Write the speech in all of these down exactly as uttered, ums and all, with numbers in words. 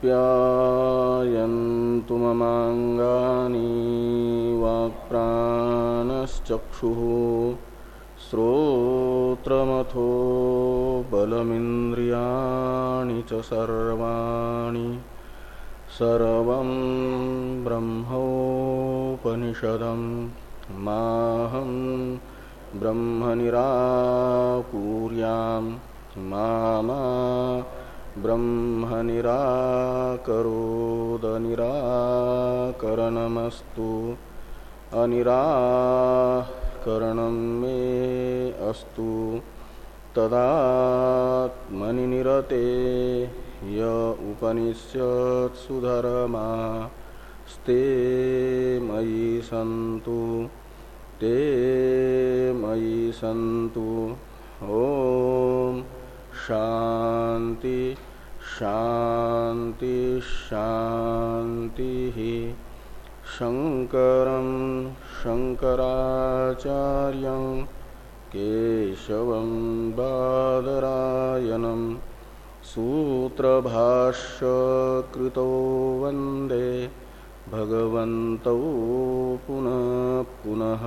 आप्यायन्तु ममाङ्गानि वाक्प्राणश्चक्षुः श्रोत्रमथो बलमिन्द्रियाणि च सर्वाणि सर्वं ब्रह्मोपनिषदं माहं ब्रह्म निराकुर्यां मा मा ब्रह्म निराकरोद निराकरणमस्तु अनिराकरणं मे अस्तु तदात्मनि निरते य उपनिषत्सु धर्मा स्ते मयि सन्तु ते मयि सन्तु। ओम शांति शांति शांति। शंकरं शंकराचार्यं केशवं बादरायणं सूत्रभाष्य कृतो वंदे भगवन्तौ पुनः पुनः।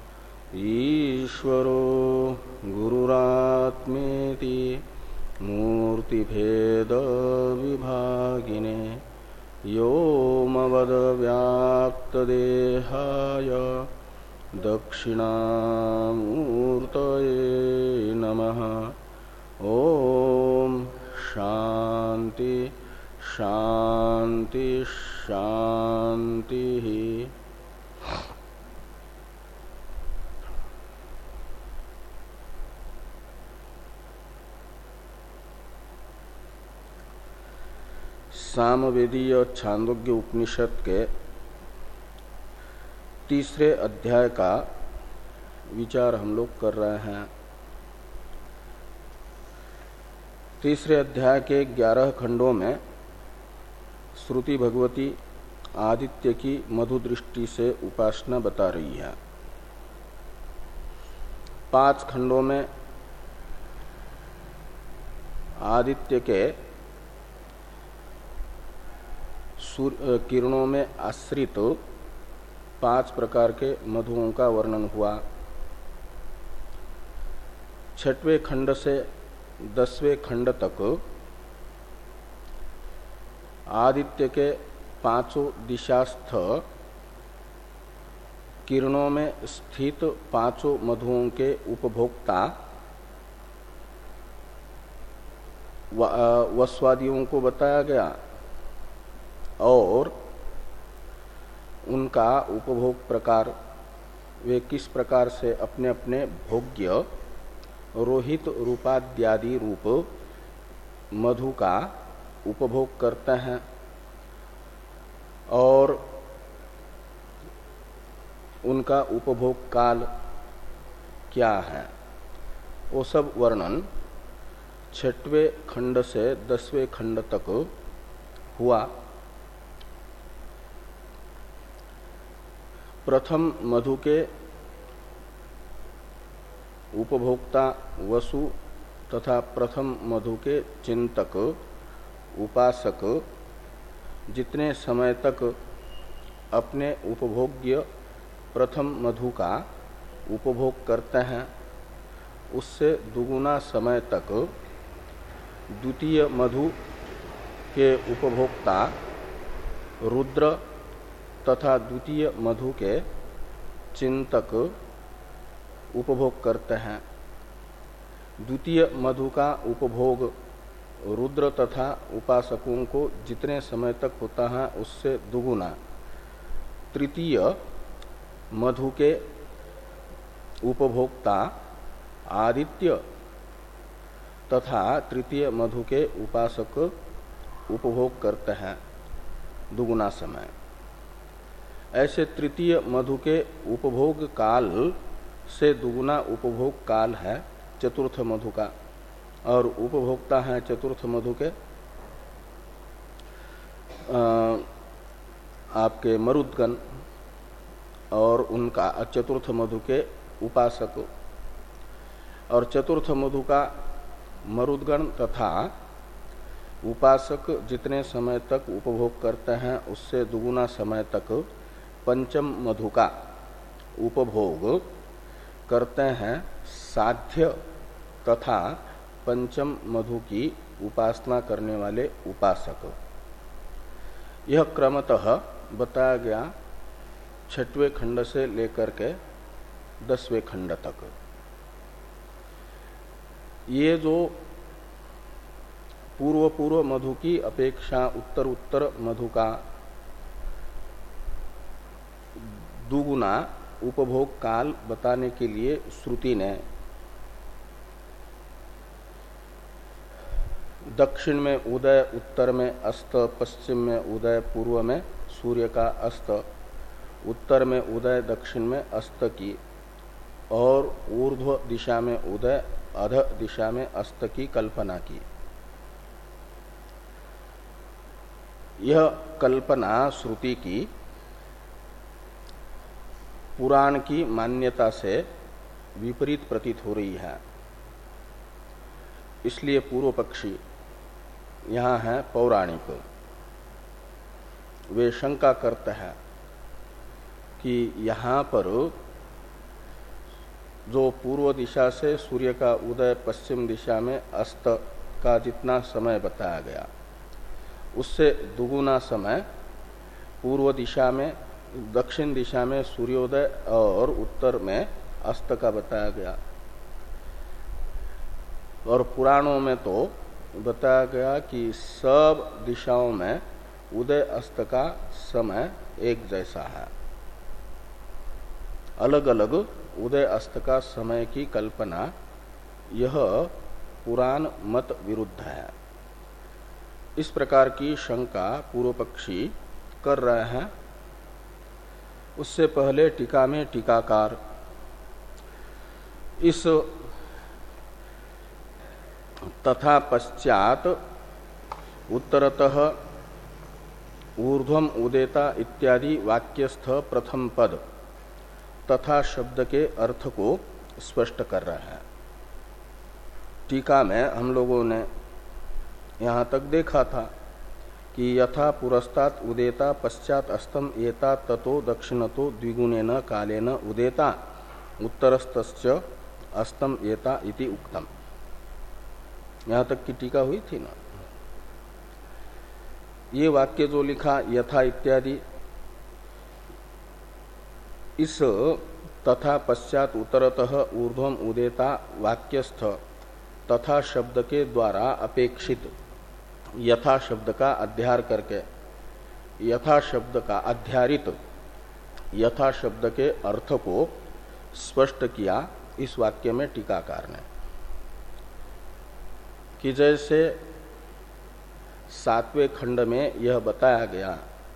ईश्वरो गुरुरात्मेति मूर्तिभेद विभागिने व्योमवद्व्याप्तदेहाय दक्षिणामूर्तये नमः। ओम शांति शांति शांति। सामवेदीय छांदोग्य उपनिषद के तीसरे अध्याय का विचार हम लोग कर रहे हैं। तीसरे अध्याय के ग्यारह खंडों में श्रुति भगवती आदित्य की मधु दृष्टि से उपासना बता रही है। पांच खंडों में आदित्य के किरणों में आश्रित पांच प्रकार के मधुओं का वर्णन हुआ। छठवें खंड से दसवें खंड तक आदित्य के पांचों दिशास्थ किरणों में स्थित पांचों मधुओं के उपभोक्ता वस्वादियों को बताया गया और उनका उपभोग प्रकार, वे किस प्रकार से अपने अपने भोग्य रोहित रूपाद्यादि रूप मधु का उपभोग करते हैं और उनका उपभोग काल क्या है, वो सब वर्णन छठवें खंड से दसवें खंड तक हुआ। प्रथम मधु के उपभोक्ता वसु तथा प्रथम मधु के चिंतक उपासक जितने समय तक अपने उपभोग्य प्रथम मधु का उपभोग करते हैं उससे दुगुना समय तक द्वितीय मधु के उपभोक्ता रुद्र तथा द्वितीय मधु के चिंतक उपभोग करते हैं। द्वितीय मधु का उपभोग रुद्र तथा उपासकों को जितने समय तक होता है उससे दुगुना तृतीय मधु के उपभोक्ता आदित्य तथा तृतीय मधु के उपासक उपभोग करते हैं दुगुना समय। ऐसे तृतीय मधु के उपभोग काल से दुगुना उपभोग काल है चतुर्थ मधु का और उपभोक्ता है चतुर्थ मधु के आपके मरुदगण और उनका चतुर्थ मधु के उपासक और चतुर्थ मधु का मरुदगण तथा उपासक जितने समय तक उपभोग करते हैं उससे दुगुना समय तक पंचम मधु का उपभोग करते हैं साध्य तथा पंचम मधु की उपासना करने वाले उपासक। यह क्रमतः बताया गया छठवें खंड से लेकर के दसवें खंड तक। ये जो पूर्व पूर्व मधु की अपेक्षा उत्तर उत्तर मधु का दुगुना उपभोग काल बताने के लिए श्रुति ने दक्षिण में उदय, उत्तर में अस्त, पश्चिम में उदय, पूर्व में सूर्य का अस्त, उत्तर में उदय, दक्षिण में अस्त की और ऊर्ध्व दिशा में उदय, अध दिशा में अस्त की कल्पना की। यह कल्पना श्रुति की पुराण की मान्यता से विपरीत प्रतीत हो रही है। इसलिए पूर्व पक्षी यहाँ है पौराणिक, वे शंका करते हैं कि यहाँ पर जो पूर्व दिशा से सूर्य का उदय, पश्चिम दिशा में अस्त का जितना समय बताया गया उससे दुगुना समय पूर्व दिशा में, दक्षिण दिशा में सूर्योदय और उत्तर में अस्त का बताया गया। और पुराणों में तो बताया गया कि सब दिशाओं में उदय अस्त का समय एक जैसा है। अलग अलग उदय अस्त का समय की कल्पना यह पुराण मत विरुद्ध है। इस प्रकार की शंका पूर्व पक्षी कर रहे हैं। उससे पहले टीका में टीकाकार इस तथा पश्चात उत्तरतः ऊर्ध्वम उदेता इत्यादि वाक्यस्थ प्रथम पद तथा शब्द के अर्थ को स्पष्ट कर रहा है। टीका में हम लोगों ने यहाँ तक देखा था कि यथा पुरस्तात् उदेता पश्चात अस्तम एता ततो दक्षिणतो द्विगुणेन कालेन उदेता उत्तरस्तश्च अस्तम एता इति उक्तम। यहाँ तक की टीका हुई थी ना। ये वाक्य जो लिखा यथा इत्यादि, इस तथा पश्चात उत्तरतः ऊर्ध्वम उदेता वाक्यस्थ तथा शब्द के द्वारा अपेक्षित यथा शब्द का अध्यार करके यथा शब्द का अध्यारित यथा शब्द के अर्थ को स्पष्ट किया इस वाक्य में टीकाकार ने, कि जैसे सातवें खंड में यह बताया गया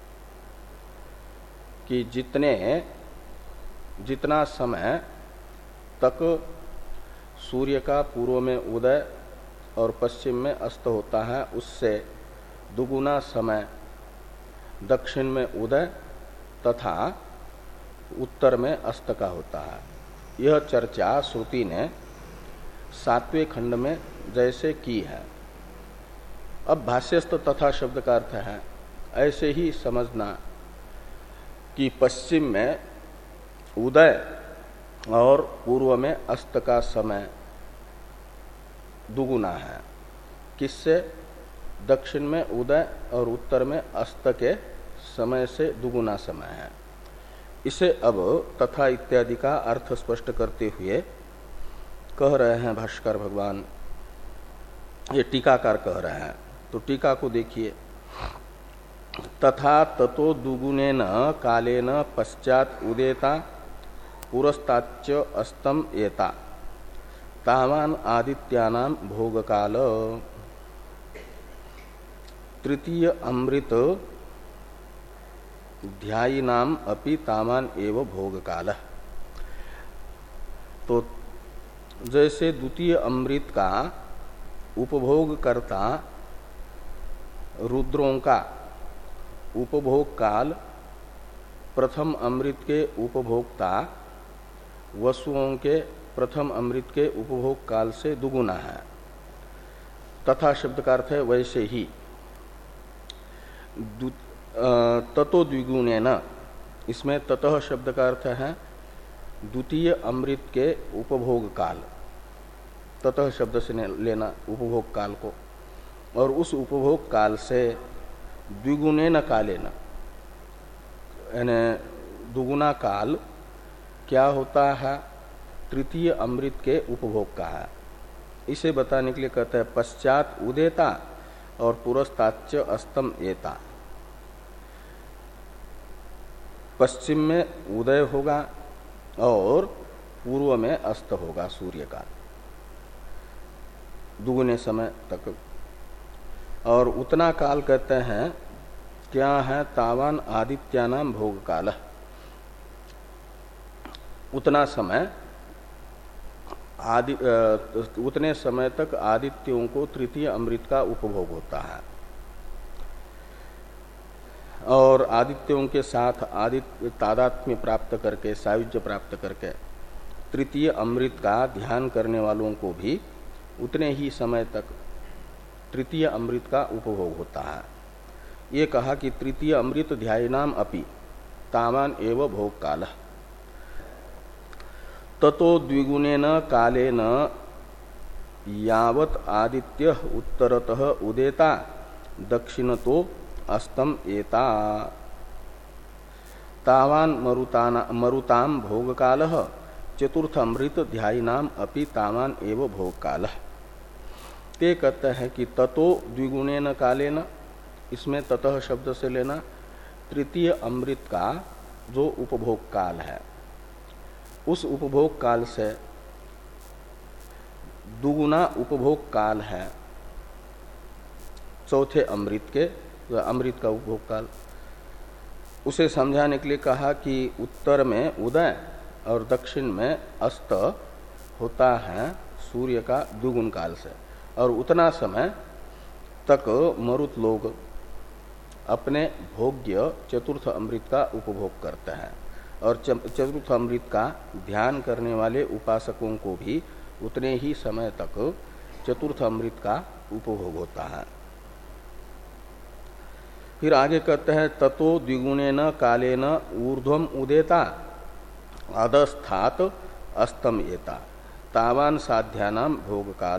कि जितने जितना समय तक सूर्य का पूर्व में उदय और पश्चिम में अस्त होता है उससे दुगुना समय दक्षिण में उदय तथा उत्तर में अस्त का होता है। यह चर्चा श्रुति ने सातवें खंड में जैसे की है। अब भाष्यस्थ तथा शब्द का अर्थ है ऐसे ही समझना कि पश्चिम में उदय और पूर्व में अस्त का समय दुगुना है। किससे? दक्षिण में उदय और उत्तर में अस्त के समय से दुगुना समय है। इसे अब तथा इत्यादि का अर्थ स्पष्ट करते हुए कह रहे हैं भाष्कर भगवान, ये टीकाकार कह रहे हैं। तो टीका को देखिए, तथा ततो दुगुणेन कालेन पश्चात उदेता पुरस्ताच्च अस्तम एता तावान आदित्यानाम भोगकाल तृतीय अमृत ध्यायिनाम अपि तावान एव भोगकाल। तो जैसे द्वितीय अमृत का उपभोग करता रुद्रों का उपभोग काल प्रथम अमृत के उपभोक्ता वसुओं के प्रथम अमृत के उपभोग काल से दुगुना है, तथा शब्द का अर्थ है वैसे ही। ततो द्विगुणेन, इसमें ततः शब्द का अर्थ है द्वितीय अमृत के उपभोग काल। ततः शब्द से लेना उपभोग काल को, और उस उपभोग काल से द्विगुणेन कालेन, यानी दुगुना काल क्या होता है, तृतीय अमृत के उपभोग का है। इसे बताने के लिए कहते हैं पश्चात उदेता और पुरस्ताच्च अस्तम एता। पश्चिम में उदय होगा और पूर्व में अस्त होगा सूर्य का दुगुने समय तक। और उतना काल कहते हैं क्या है, तावान आदित्यानाम भोग काल। उतना समय आदि उतने समय तक आदित्यों को तृतीय अमृत का उपभोग होता है, और आदित्यों के साथ आदित्य तादात्म्य प्राप्त करके, सायुज्य प्राप्त करके तृतीय अमृत का ध्यान करने वालों को भी उतने ही समय तक तृतीय अमृत का उपभोग होता है। ये कहा कि तृतीय अमृत ध्यायनाम अपि तावान एव भोग काल। ततो द्विगुणेन कालेन यावत आदित्य उत्तरतः उदेता दक्षिणतो अस्तम एता तावान मरुताना मरुताम भोग काल चतुर्थ अमृत ध्यायनाम अपि तावान एव भोग काल। ते कहते हैं कि ततो द्विगुणेन कालेन, इसमें ततः शब्द से लेना तृतीय अमृत का जो उपभोग काल है, उस उपभोग काल से दुगुना उपभोग काल है चौथे अमृत के, अमृत का उपभोग काल। उसे समझाने के लिए कहा कि उत्तर में उदय और दक्षिण में अस्त होता है सूर्य का द्विगुण काल से, और उतना समय तक मरुत लोग अपने भोग्य चतुर्थ अमृत का उपभोग करते हैं, और चतुर्थ अमृत का ध्यान करने वाले उपासकों को भी उतने ही समय तक चतुर्थ अमृत का उपभोग होता है। फिर आगे कहते हैं ततो द्विगुणेन कालेन ऊर्ध्वम उदेता अधस्थात अस्तम एता तावान साध्यानाम भोग काल।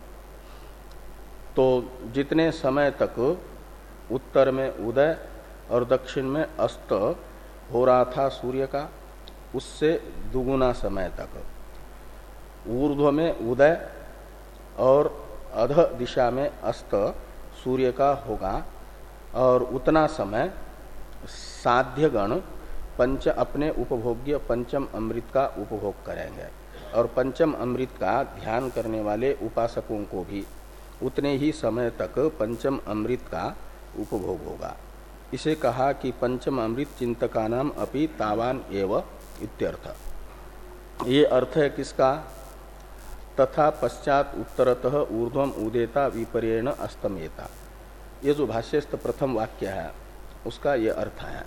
तो जितने समय तक उत्तर में उदय और दक्षिण में अस्त हो रहा था सूर्य का, उससे दुगुना समय तक ऊर्ध्व में उदय और अध दिशा में अस्त सूर्य का होगा, और उतना समय साध्यगण पंच अपने उपभोग्य पंचम अमृत का उपभोग करेंगे, और पंचम अमृत का ध्यान करने वाले उपासकों को भी उतने ही समय तक पंचम अमृत का उपभोग होगा। इसे कहा कि पंचम अमृत चिंतका नाम अपि तावान एव इत्यर्थ। ये अर्थ है किसका, तथा पश्चात उत्तरतः ऊर्ध्वम उदेता विपर्येण अस्तमेता। ये जो भाष्यस्थ प्रथम वाक्य है उसका ये अर्थ है।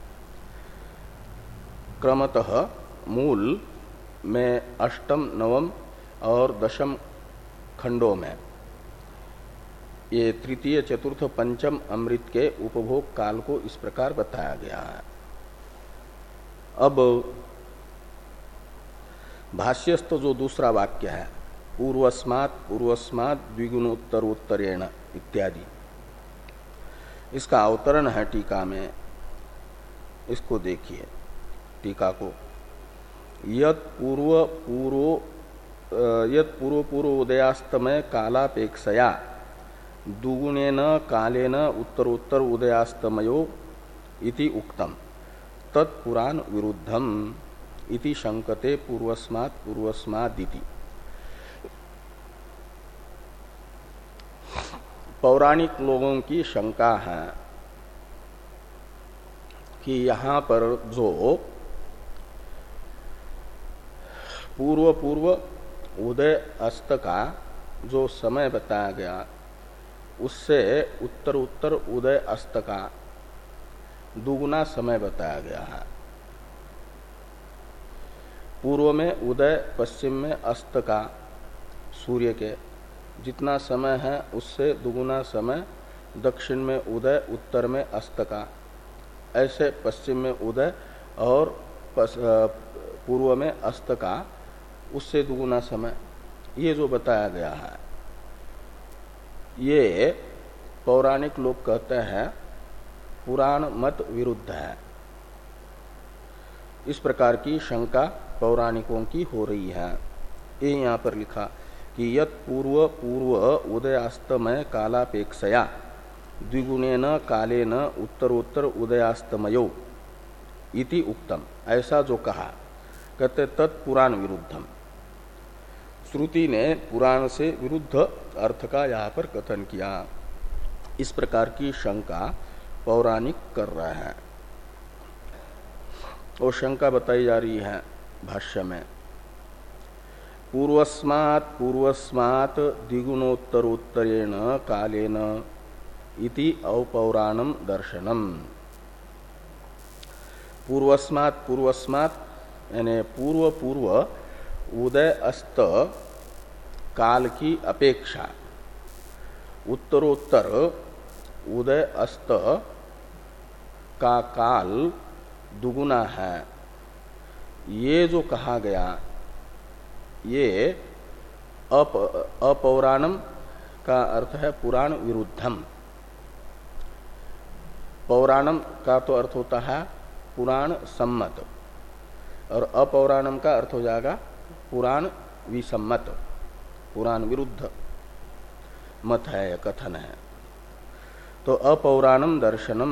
क्रमतः मूल में अष्टम, नवम और दशम खंडों में ये तृतीय, चतुर्थ, पंचम अमृत के उपभोग काल को इस प्रकार बताया गया है। अब भाष्यस्थ जो दूसरा वाक्य है पूर्वस्मात् पूर्वस्मात् द्विगुणोत्तरोत्तरेण इत्यादि, इसका अवतरण है टीका में। इसको देखिए टीका को, यत् पूर्व पूर्व यत् पूर्व पूर्व उदयास्तमय कालापेक्षया दुगुणेन कालेन उत्तरोत्तर उदयास्तमयो इति उक्तम तत्पुराण विरुद्धम इति शंकते पूर्वस्मात् पूर्वस्मादिति। पौराणिक लोगों की शंका है कि यहाँ पर जो पूर्व पूर्व उदय अस्त का जो समय बताया गया, उससे उत्तर उत्तर उदय अस्त का दुगुना समय बताया गया है। पूर्व में उदय, पश्चिम में अस्त का सूर्य के, जितना समय है उससे दुगुना समय दक्षिण में उदय, उत्तर में अस्त का, ऐसे पश्चिम में उदय और पूर्व में अस्त का उससे दुगुना समय, ये जो बताया गया है ये पौराणिक लोग कहते हैं पुराण मत विरुद्ध है। इस प्रकार की शंका पौराणिकों की हो रही है। ये यहाँ पर लिखा कि यत पूर्व पूर्व उदयास्तमय कालापेक्षया द्विगुणेन कालेन उत्तरोत्तर उदयास्तमयो इति उक्तम, ऐसा जो कहा, कहते तत्पुराण विरुद्धम, श्रुति ने पुराण से विरुद्ध अर्थ का यहाँ पर कथन किया। इस प्रकार की शंका पौराणिक कर रहे हैं। और शंका बताई जा रही है भाष्य में, पूर्वस्मात् पूर्वस्मात् द्विगुणोत्तरोत्तरेण कालेन इति अपौराणम दर्शनम। पूर्वस्मात् पूर्वस्मात् यानी पूर्व पूर्व उदय अस्त काल की अपेक्षा उत्तरोत्तर उदय अस्त का काल दुगुना है, ये जो कहा गया ये अप अपौराणम का अर्थ है पुराण विरुद्धम। पौराणम का तो अर्थ होता है पुराण सम्मत, और अपौराणम का अर्थ हो जाएगा पुराण विसम्मत, पुराण विरुद्ध मत है, यह कथन है। तो अपौराणम दर्शनम,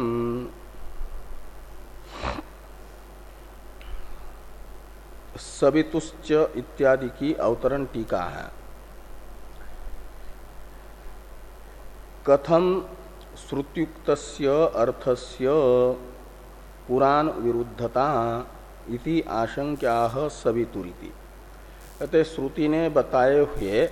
सवितुश्च इत्यादि की अवतरण टीका है। कथम श्रुत्युक्तस्य अर्थस्य पुराण विरुद्धता इति आशंक्याः सवितुरिति। कहते श्रुति ने बताए हुए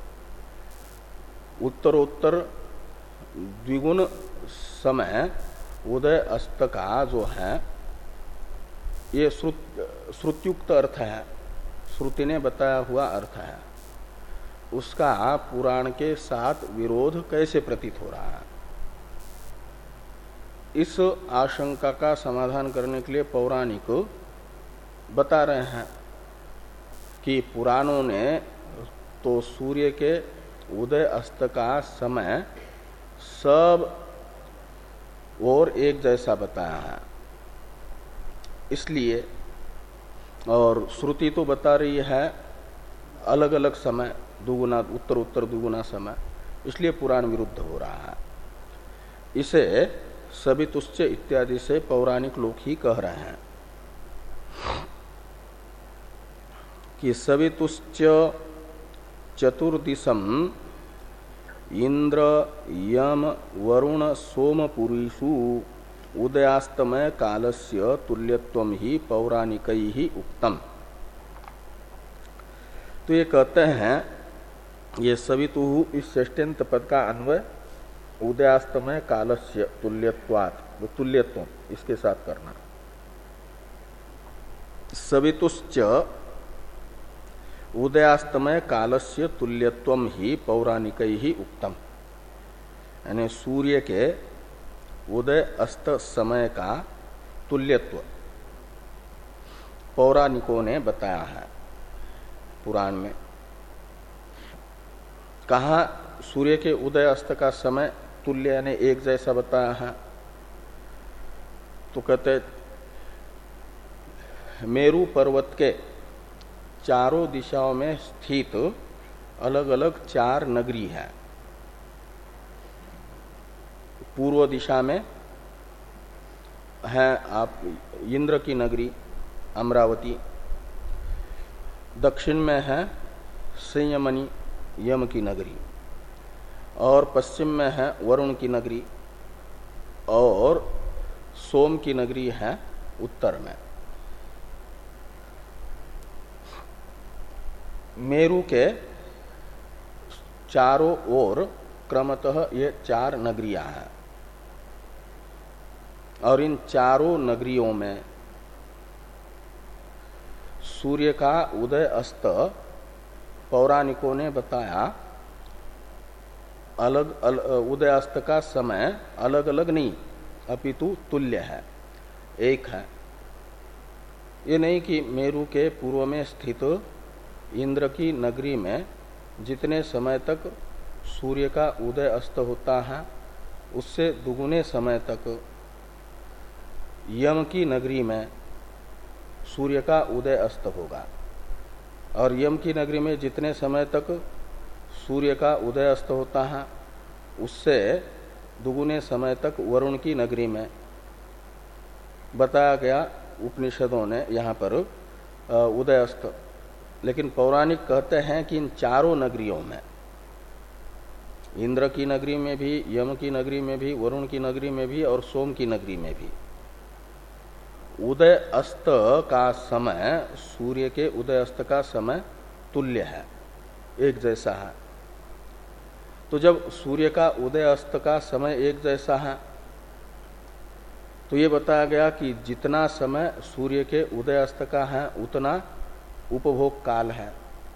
उत्तरोत्तर द्विगुण समय उदय अस्त का जो है ये श्रुत्युक्त अर्थ है, श्रुति ने बताया हुआ अर्थ है, उसका पुराण के साथ विरोध कैसे प्रतीत हो रहा है। इस आशंका का समाधान करने के लिए पौराणिक बता रहे हैं कि पुराणों ने तो सूर्य के उदय अस्त का समय सब और एक जैसा बताया है, इसलिए, और श्रुति तो बता रही है अलग अलग समय दुगुना, उत्तर उत्तर दुगुना समय, इसलिए पुराण विरुद्ध हो रहा है। इसे सवितुश्च इत्यादि से पौराणिक लोग ही कह रहे हैं कि सवितुश्च चतुर्दिशम इंद्र यम वरुण सोम पुरीषु उदयास्तमय कालस्य तुल्यत्वम ही पौराणिकैः ही उक्तम। तो ये कहते हैं ये सवितु इस षष्ठ्यंत पद का अन्वय उदयास्तमय कालस्य तुल्यत्वात्, तुल्यत्व इसके साथ करना। सवितुश्च उदयास्तमय कालस्य तुल्यत्वम ही पौराणिकैः ही उक्तम, यानी सूर्य के उदय अस्त समय का तुल्यत्व पौराणिकों ने बताया है पुराण में। कहा सूर्य के उदय अस्त का समय तुल्य यानी एक जैसा बताया है, तो कहते मेरु पर्वत के चारों दिशाओं में स्थित अलग अलग चार नगरी है। पूर्व दिशा में है आप इंद्र की नगरी अमरावती, दक्षिण में है संयमनी यम की नगरी, और पश्चिम में है वरुण की नगरी, और सोम की नगरी है उत्तर में। मेरु के चारों ओर क्रमतः ये चार नगरियां हैं, और इन चारों नगरियों में सूर्य का उदय अस्त पौराणिकों ने बताया अलग अल, उदयास्त का समय अलग अलग नहीं अपितु तुल्य है, एक है। ये नहीं कि मेरु के पूर्व में स्थित इंद्र की नगरी में जितने समय तक सूर्य का उदय अस्त होता है उससे दुगुने समय तक यम की नगरी में सूर्य का उदय अस्त होगा, और यम की नगरी में जितने समय तक सूर्य का उदय अस्त होता है उससे दुगुने समय तक वरुण की नगरी में। बताया गया उपनिषदों ने यहाँ पर उदय अस्त, लेकिन पौराणिक कहते हैं कि इन चारों नगरियों में, इंद्र की नगरी में भी, यम की नगरी में भी, वरुण की नगरी में भी और सोम की नगरी में भी उदय अस्त का समय सूर्य के उदय अस्त का समय तुल्य है, एक जैसा है। तो जब सूर्य का उदय अस्त का समय एक जैसा है तो ये बताया गया कि जितना समय सूर्य के उदय अस्त का है उतना उपभोग काल है।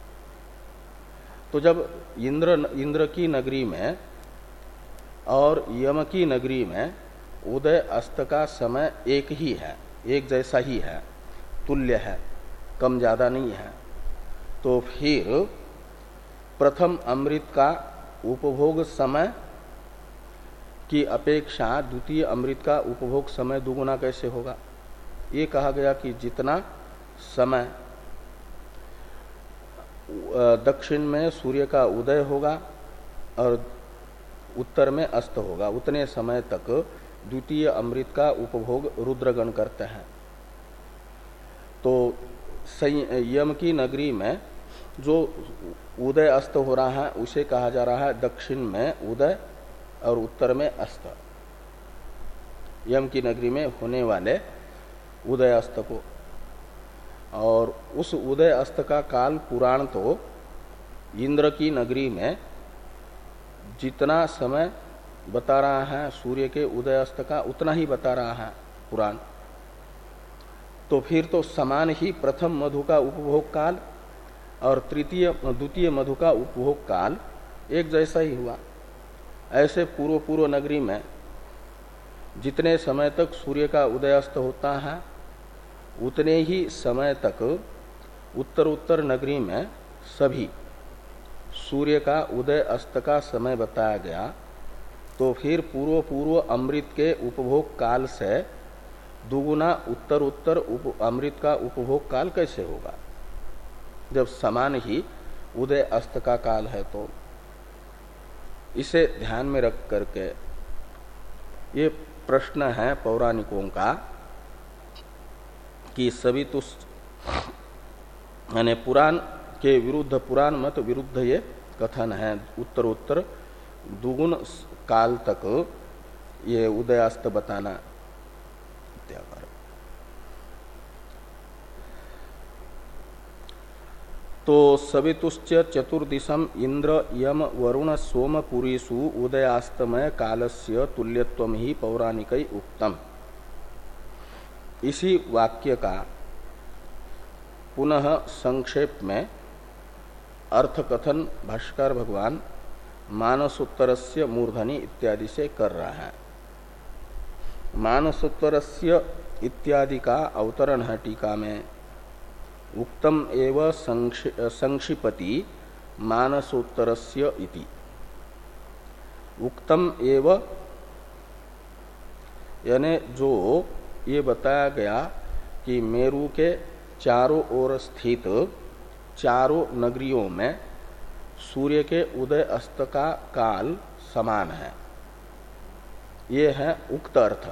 तो जब इंद्र इंद्र की नगरी में और यम की नगरी में उदय अस्त का समय एक ही है, एक जैसा ही है, तुल्य है, कम ज्यादा नहीं है, तो फिर प्रथम अमृत का उपभोग समय की अपेक्षा द्वितीय अमृत का उपभोग समय दुगुना कैसे होगा? ये कहा गया कि जितना समय दक्षिण में सूर्य का उदय होगा और उत्तर में अस्त होगा उतने समय तक द्वितीय अमृत का उपभोग रुद्रगण करते हैं। तो यम की नगरी में जो उदय अस्त हो रहा है उसे कहा जा रहा है दक्षिण में उदय और उत्तर में अस्त, यम की नगरी में होने वाले उदय अस्त को। और उस उदय अस्त का काल पुराण तो इंद्र की नगरी में जितना समय बता रहा है सूर्य के उदय अस्त का उतना ही बता रहा है पुराण। तो फिर तो समान ही प्रथम मधु का उपभोग काल और तृतीय द्वितीय मधु का उपभोग काल एक जैसा ही हुआ। ऐसे पूर्व पूर्व नगरी में जितने समय तक सूर्य का उदय अस्त होता है उतने ही समय तक उत्तर उत्तर नगरी में सभी सूर्य का उदय अस्त का समय बताया गया। तो फिर पूर्व पूर्व अमृत के उपभोग काल से दुगुना उत्तर उत्तर उप अमृत का उपभोग काल कैसे होगा जब समान ही उदय अस्त का काल है? तो इसे ध्यान में रख करके ये प्रश्न है पौराणिकों का कि सभी तो यानी पुराण के विरुद्ध, पुराण मत विरुद्ध ये कथन है, उत्तरोत्तर दुगुण काल तक ये उदयास्त बताना इत्याकार। तो सवितुश्च चतुर्दिशम इंद्र यम वरुण सोम पुरीषु उदयास्तमय कालस्य तुल्यत्वम ही पौराणिकै उक्तम। इसी वाक्य का पुनः संक्षेप में अर्थ कथन भाष्कर भगवान मानसोत्तरस्य मूर्धनि इत्यादि से कर रहा है। मानसोत्तरस्य इत्यादि का अवतरण है टीका में। उक्तम एव संक्षिपति मानसोत्तरस्य इति। उक्तम एव यानी जो ये बताया गया कि मेरु के चारों ओर स्थित चारों नगरियों में सूर्य के उदय अस्त का काल समान है, ये है उक्त अर्थ।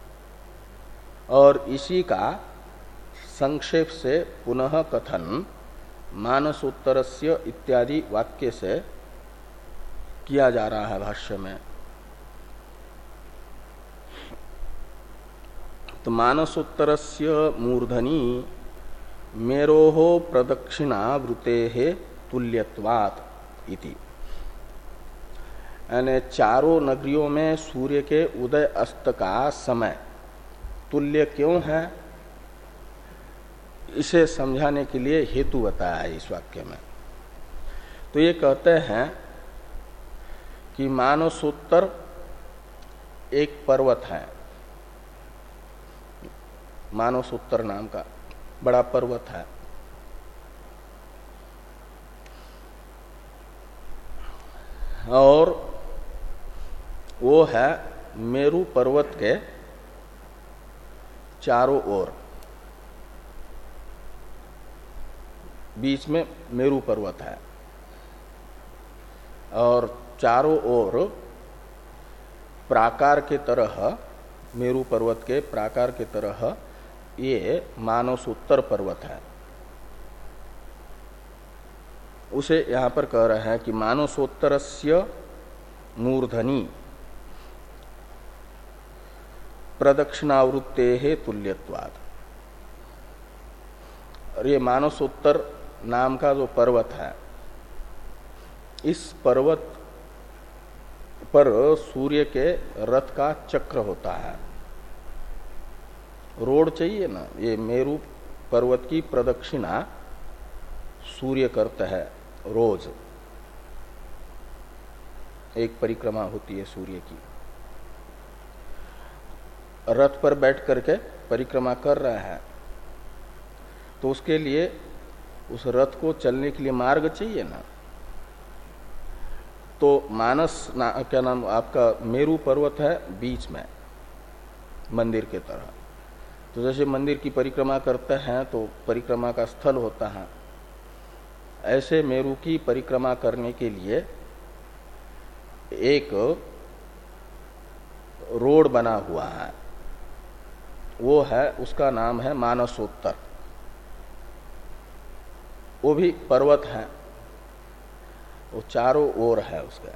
और इसी का संक्षेप से पुनः कथन मानसोत्तरस्य इत्यादि वाक्य से किया जा रहा है भाष्य में। तो मानसोत्तरस्य मूर्धनि मेरोः प्रदक्षिणावृतेः तुल्यत्वात् इति। यानी चारों नगरियों में सूर्य के उदय अस्त का समय तुल्य क्यों है, इसे समझाने के लिए हेतु बताया है इस वाक्य में। तो ये कहते हैं कि मानसोत्तर एक पर्वत है, मानसोत्तर नाम का बड़ा पर्वत है, और वो है मेरू पर्वत के चारों ओर, बीच में मेरू पर्वत है और चारों ओर प्राकार के तरह, मेरू पर्वत के प्राकार के तरह ये मानसोत्तर पर्वत है। उसे यहां पर कह रहे हैं कि मानसोत्तरस्य मूर्धनि प्रदक्षिणावृत्ते तुल्यत्वात्। और ये मानसोत्तर नाम का जो पर्वत है, इस पर्वत पर सूर्य के रथ का चक्र होता है। रोड चाहिए ना, ये मेरू पर्वत की प्रदक्षिणा सूर्य करता है रोज, एक परिक्रमा होती है सूर्य की। रथ पर बैठ करके परिक्रमा कर रहा है तो उसके लिए उस रथ को चलने के लिए मार्ग चाहिए ना। तो मानस ना, क्या नाम आपका मेरू पर्वत है बीच में मंदिर के तरह। तो जैसे मंदिर की परिक्रमा करते हैं तो परिक्रमा का स्थल होता है, ऐसे मेरू की परिक्रमा करने के लिए एक रोड बना हुआ है, वो है, उसका नाम है मानसोत्तर। वो भी पर्वत है, वो चारों ओर है उसके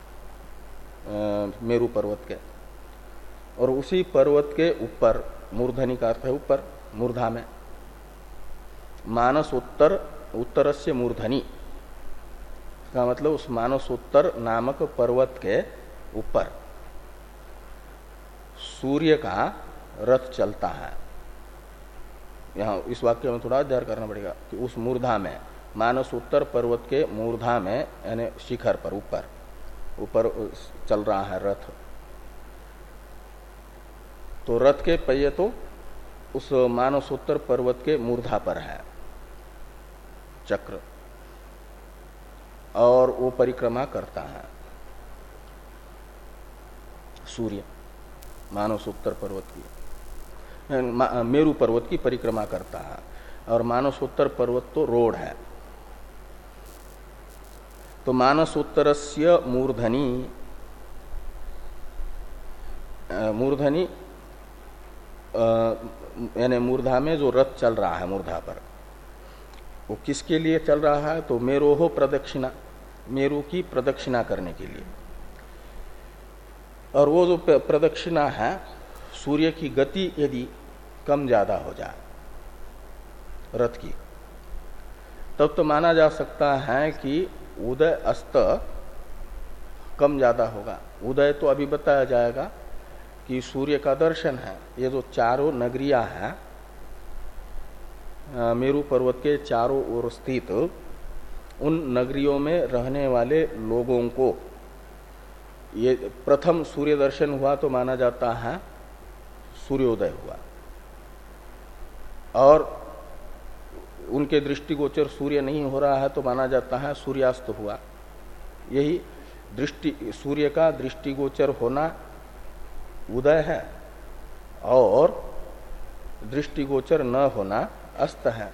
मेरू पर्वत के, और उसी पर्वत के ऊपर, मूर्धनि का अर्थ है ऊपर, मूर्धा में, मानसोत्तर, उत्तरस्य मूर्धनि का मतलब उस मानसोत्तर नामक पर्वत के ऊपर सूर्य का रथ चलता है। यहाँ इस वाक्य में थोड़ा अध्ययन करना पड़ेगा कि उस मूर्धा में, मानसोत्तर पर्वत के मूर्धा में, यानी शिखर पर ऊपर ऊपर चल रहा है रथ। तो रथ के पहिए तो उस मानसोत्तर पर्वत के मूर्धा पर है चक्र, और वो परिक्रमा करता है सूर्य, मानसोत्तर पर्वत की, मेरू पर्वत की परिक्रमा करता है। और मानसोत्तर पर्वत तो रोड है। तो मानसोत्तरस्य मूर्धनि, मूर्धनि यानी मूर्धा में जो रथ चल रहा है, मूर्धा पर, वो किसके लिए चल रहा है? तो मेरोहो प्रदक्षिणा, मेरू की प्रदक्षिणा करने के लिए। और वो जो प्रदक्षिणा है, सूर्य की गति यदि कम ज्यादा हो जाए रथ की, तब तो माना जा सकता है कि उदय अस्त कम ज्यादा होगा। उदय तो अभी बताया जाएगा कि सूर्य का दर्शन है। ये जो चारों नगरिया है मेरू पर्वत के चारों ओर स्थित, उन नगरियों में रहने वाले लोगों को ये प्रथम सूर्य दर्शन हुआ तो माना जाता है सूर्योदय हुआ, और उनके दृष्टिगोचर सूर्य नहीं हो रहा है तो माना जाता है सूर्यास्त हुआ। यही दृष्टि, सूर्य का दृष्टिगोचर होना उदय है, और दृष्टिगोचर न होना अस्त है।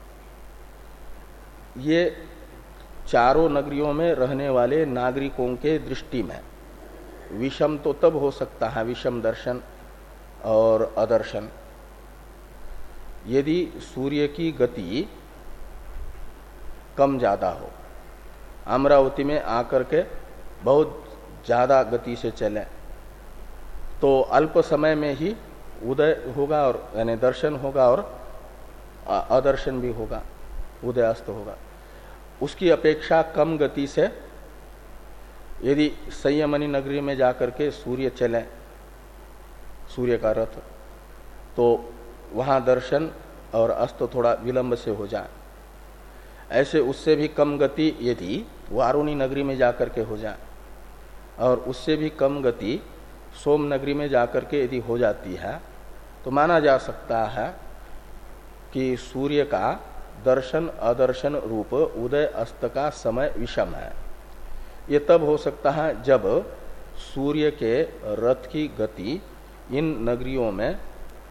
ये चारों नगरियों में रहने वाले नागरिकों के दृष्टि में विषम तो तब हो सकता है, विषम दर्शन और अदर्शन, यदि सूर्य की गति कम ज्यादा हो। अमरावती में आकर के बहुत ज्यादा गति से चले तो अल्प समय में ही उदय होगा, और यानी दर्शन होगा, और अदर्शन भी होगा, उदयास्त होगा। उसकी अपेक्षा कम गति से यदि संयमनी नगरी में जाकर के सूर्य चले, सूर्य का रथ, तो वहां दर्शन और अस्त थोड़ा विलंब से हो जाए। ऐसे उससे भी कम गति यदि वारुणी नगरी में जाकर के हो जाए और उससे भी कम गति सोम नगरी में जाकर के यदि हो जाती है तो माना जा सकता है कि सूर्य का दर्शन अदर्शन रूप उदय अस्त का समय विषम है। ये तब हो सकता है जब सूर्य के रथ की गति इन नगरियों में आ,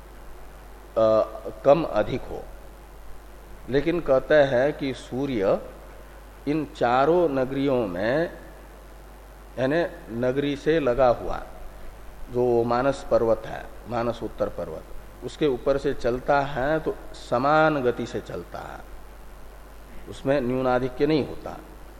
कम अधिक हो। लेकिन कहते हैं कि सूर्य इन चारों नगरियों में यानी नगरी से लगा हुआ जो मानस पर्वत है, मानस उत्तर पर्वत, उसके ऊपर से चलता है तो समान गति से चलता है, उसमें न्यूनाधिक्य नहीं होता।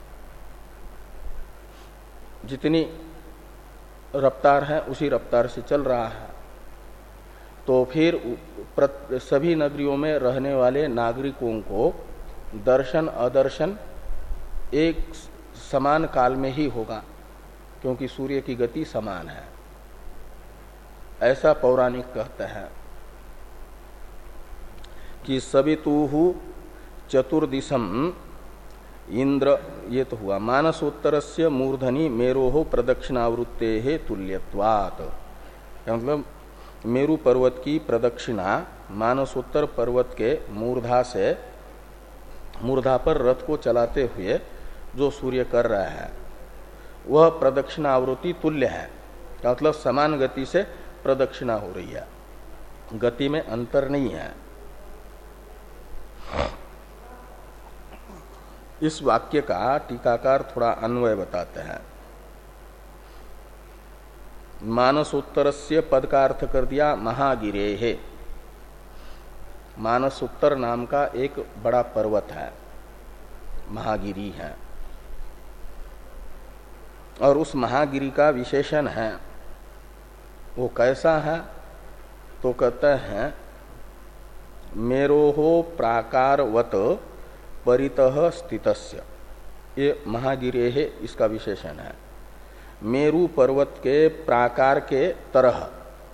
जितनी रफ्तार है उसी रफ्तार से चल रहा है। तो फिर सभी नगरियों में रहने वाले नागरिकों को दर्शन अदर्शन एक समान काल में ही होगा, क्योंकि सूर्य की गति समान है, ऐसा पौराणिक कहते हैं कि सवितुः चतुर्दिशम इंद्र, ये तो हुआ मानसोत्तरस्य मूर्धनि मेरोः प्रदक्षिणावृत्तेः तुल्यत्वात्। मतलब मेरु पर्वत की प्रदक्षिणा मानसोत्तर पर्वत के मूर्धा से मूर्धा पर रथ को चलाते हुए जो सूर्य कर रहा है वह प्रदक्षिणावृत्ति तुल्य है, मतलब समान गति से प्रदक्षिणा हो रही है, गति में अंतर नहीं है। इस वाक्य का टीकाकार थोड़ा अन्वय बताते हैं। मानसोत्तरस्य पद का अर्थ कर दिया महागिरेः। मानसोत्तर नाम का एक बड़ा पर्वत है, महागिरी है, और उस महागिरी का विशेषण है, वो कैसा है तो कहते हैं मेरोः प्राकारवत परितः स्थितस्य, ये महागिरेः इसका विशेषण है। मेरु पर्वत के प्राकार के तरह,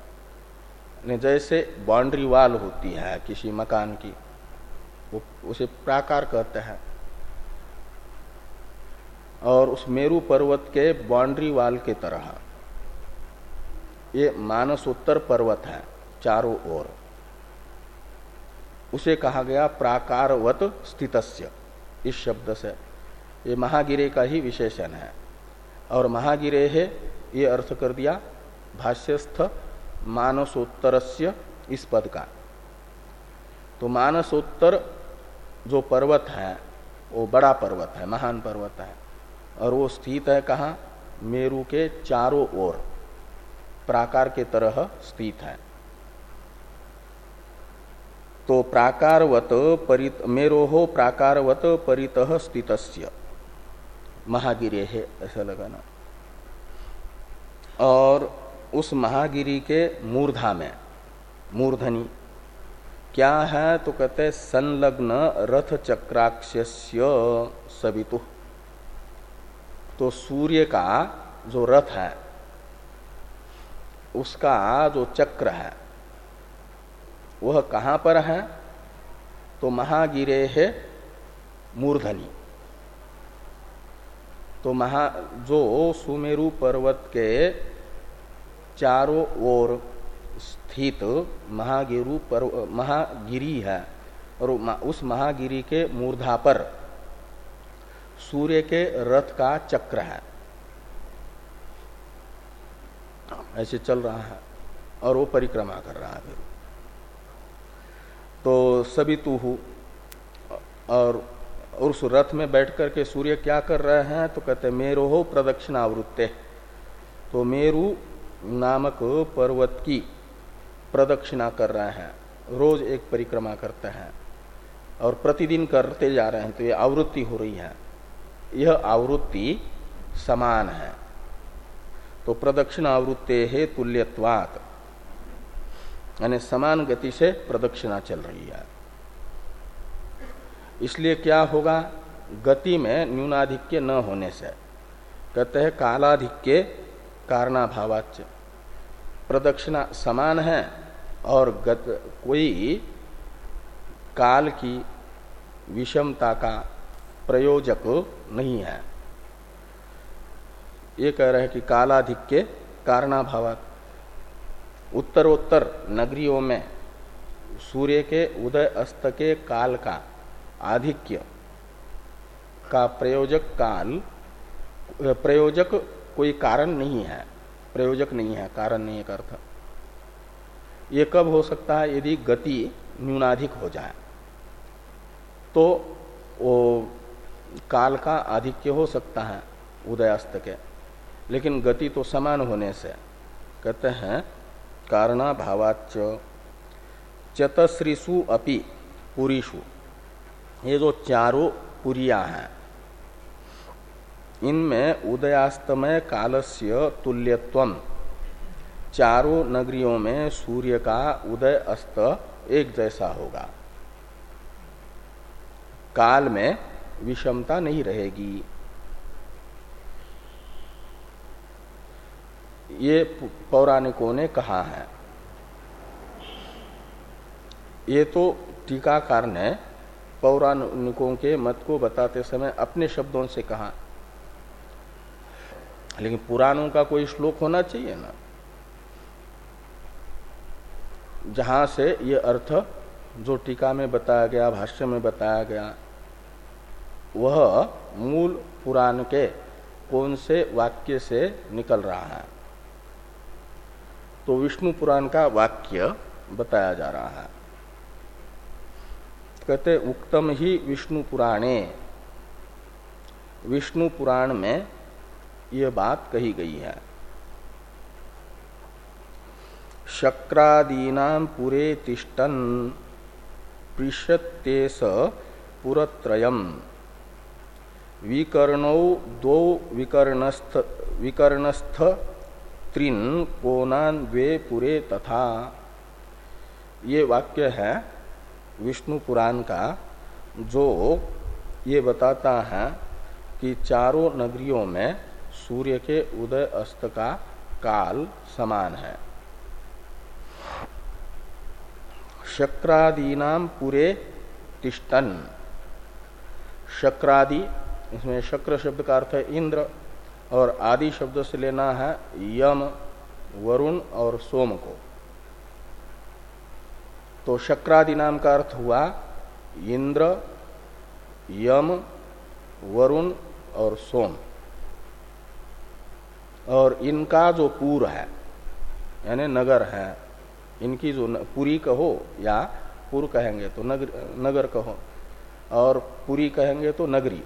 जैसे बाउंड्री वाल होती है किसी मकान की, वो उसे प्राकार कहते हैं, और उस मेरु पर्वत के बाउंड्री वाल के तरह ये मानसोत्तर पर्वत है चारों ओर, उसे कहा गया प्राकारवत स्थितस्य। इस शब्द से ये महागिरे का ही विशेषण है। और महागिरे है ये अर्थ कर दिया भाष्यस्थ मानसोत्तरस्य इस पद का। तो मानसोत्तर जो पर्वत है वो बड़ा पर्वत है, महान पर्वत है, और वो स्थित है कहाँ? मेरु के चारों ओर प्राकार के तरह स्थित है। तो प्राकारवत परित मेरोः प्राकारवत परितः स्थितस्य महागिरे है, ऐसा लगाना। और उस महागिरी के मूर्धा में, मूर्धनि क्या है तो कहते संलग्न रथ चक्राक्षस्य सवितुः। तो सूर्य का जो रथ है उसका जो चक्र है वह कहाँ पर है तो महागिरे है मूर्धनि। तो महा जो सुमेरु पर्वत के चारों ओर स्थित महागिरु पर्व महागिरी है, और उस महागिरी के मूर्धा पर सूर्य के रथ का चक्र है, ऐसे चल रहा है और वो परिक्रमा कर रहा है। तो सवितुः, और उस रथ में बैठ करके सूर्य क्या कर रहे हैं तो कहते मेरोः प्रदक्षिणावृत्ते। तो मेरु नामक पर्वत की प्रदक्षिणा कर रहे हैं, रोज एक परिक्रमा करते हैं और प्रतिदिन करते जा रहे हैं, तो ये आवृत्ति हो रही है। यह आवृत्ति समान है, तो प्रदक्षिणा आवृत्ते है तुल्यत्वात्, यानी समान गति से प्रदक्षिणा चल रही है। इसलिए क्या होगा, गति में न्यूनाधिक्य न होने से। कहते हैं कालाधिक्य कारणाभावाच्च, प्रदक्षिणा समान है और गत कोई काल की विषमता का प्रयोजक नहीं है। ये कह रहे हैं कि कालाधिक्य कारणाभावात्, उत्तरोत्तर नगरियों में सूर्य के उदय अस्त के काल का आधिक्य का प्रयोजक काल, प्रयोजक कोई कारण नहीं है, प्रयोजक नहीं है, कारण नहीं है का अर्थ। ये कब हो सकता है? यदि गति न्यूनाधिक हो जाए तो वो काल का आधिक्य हो सकता है उदयास्त के, लेकिन गति तो समान होने से कहते हैं कारणाभावाच्च चतस्रिषु अपि पुरीषु, ये जो चारों पुरिया हैं इनमें उदयास्तमय कालस्य तुल्यत्वम, चारों नगरियों में सूर्य का उदय अस्त एक जैसा होगा, काल में विषमता नहीं रहेगी। ये पौराणिकों ने कहा है। ये तो टीकाकार ने पौराणिकों के मत को बताते समय अपने शब्दों से कहा, लेकिन पुराणों का कोई श्लोक होना चाहिए ना, जहां से ये अर्थ जो टीका में बताया गया, भाष्य में बताया गया, वह मूल पुराण के कौन से वाक्य से निकल रहा है। तो विष्णु पुराण का वाक्य बताया जा रहा है। कहते उक्तम ही विष्णु पुराणे, विष्णु पुराण में यह बात कही गई है। शक्रादीनां पुरे तिष्ठन् पृष्यत्येष पुरत्रयम् विकर्णौ द्वौ विकर्णस्थ विकर्णस्थ त्रीन् कोणान् द्वे पुरे तथा। ये वाक्य है विष्णु पुराण का, जो ये बताता है कि चारों नगरियों में सूर्य के उदय अस्त का काल समान है। शक्रादीनाम पुरे तिष्ठन्, शक्रादि, इसमें शक्र शब्द का अर्थ है इंद्र, और आदि शब्द से लेना है यम, वरुण और सोम को। तो शक्रादि नाम का अर्थ हुआ इंद्र, यम, वरुण और सोम, और इनका जो पूर है यानी नगर है, इनकी जो पुरी कहो या पुर कहेंगे तो नगर, नगर कहो, और पुरी कहेंगे तो नगरी।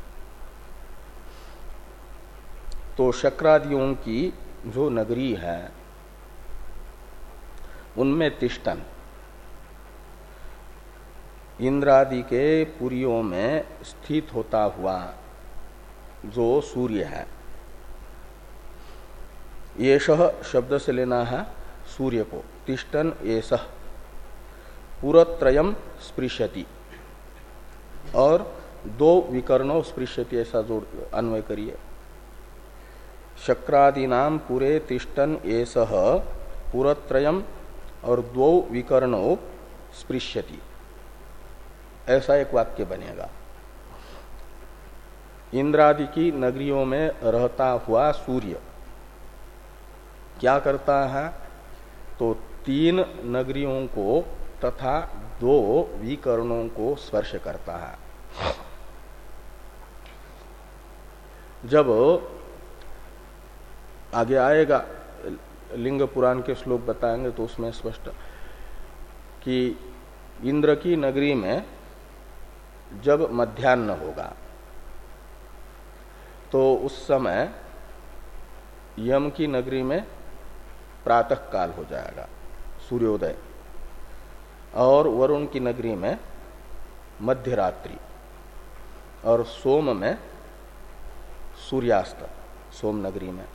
तो शक्रादियों की जो नगरी है उनमें तिष्ठन, इंद्रादि के पुरियों में स्थित होता हुआ जो सूर्य है, येषः शब्द से लेना है सूर्य को, तिष्ठन एषः पुरत्रयम् स्पृशति, और दो विकर्णों स्पृशति ऐसा जोड़ अन्वय करिए। शक्रादीनाम पुरे तिष्ठन एषः पुरत्रयम् और द्वौ विकर्णों स्पृश्यति, ऐसा एक वाक्य बनेगा। इंद्रादि की नगरियों में रहता हुआ सूर्य क्या करता है? तो तीन नगरियों को तथा दो विकर्णों को स्पर्श करता है। जब आगे आएगा लिंग पुराण के श्लोक बताएंगे तो उसमें स्पष्ट कि इंद्र की नगरी में जब मध्याह्न होगा तो उस समय यम की नगरी में प्रातः काल हो जाएगा, सूर्योदय, और वरुण की नगरी में मध्य रात्रि, और सोम में सूर्यास्त, सोम नगरी में।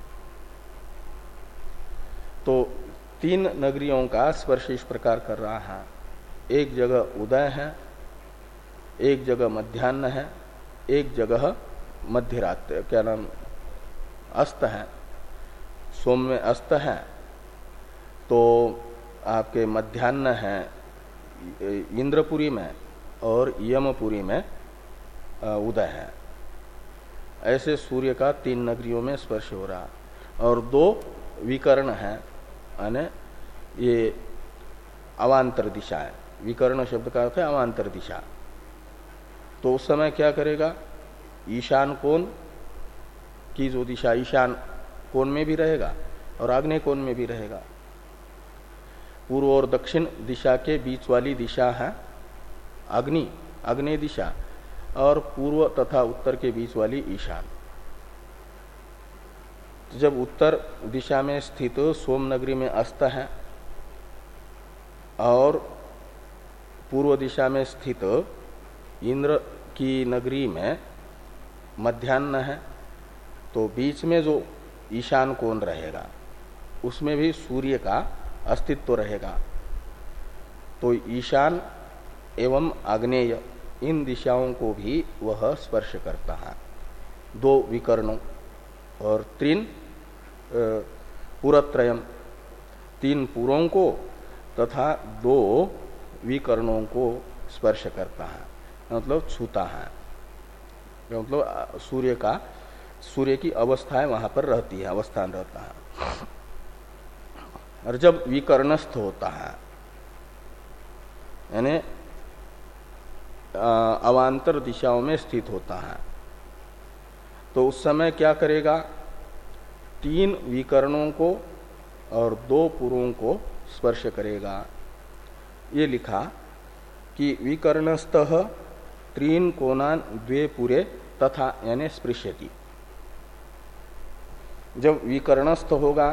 तो तीन नगरियों का स्पर्श इस प्रकार कर रहा है। एक जगह उदय है, एक जगह मध्याह्न है, एक जगह मध्य रात्रि, क्या नाम, अस्त है। सोम में अस्त है तो आपके मध्याह्न है इंद्रपुरी में और यमपुरी में उदय है, ऐसे सूर्य का तीन नगरियों में स्पर्श हो रहा, और दो विकर्ण है, यानी ये अवांतर दिशा है। विकर्ण शब्द का अर्थ है अवांतर दिशा। तो उस समय क्या करेगा, ईशान कोण की जो दिशा, ईशान कोण में भी रहेगा और आग्नेय कोण में भी रहेगा। पूर्व और दक्षिण दिशा के बीच वाली दिशा है अग्नि, आग्नेय दिशा, और पूर्व तथा उत्तर के बीच वाली ईशान। जब उत्तर दिशा में स्थित सोमनगरी में अस्त है और पूर्व दिशा में स्थित इंद्र की नगरी में मध्याह्न है, तो बीच में जो ईशान कोण रहेगा उसमें भी सूर्य का अस्तित्व रहेगा। तो ईशान एवं आग्नेय इन दिशाओं को भी वह स्पर्श करता है, दो विकर्णों, और तीन पुरत्रयम, तीन पुरों को तथा दो विकर्णों को स्पर्श करता है, मतलब छूता है। मतलब सूर्य का, सूर्य की अवस्थाएं वहां पर रहती है, अवस्थान रहता है। और जब विकर्णस्थ होता है, यानी अवांतर दिशाओं में स्थित होता है, तो उस समय क्या करेगा, तीन विकर्णों को और दो पुरों को स्पर्श करेगा। ये लिखा कि विकर्णस्थः त्रीन कोणान द्वे पुरे तथा, यानी स्पृश्यति। जब विकर्णस्थ होगा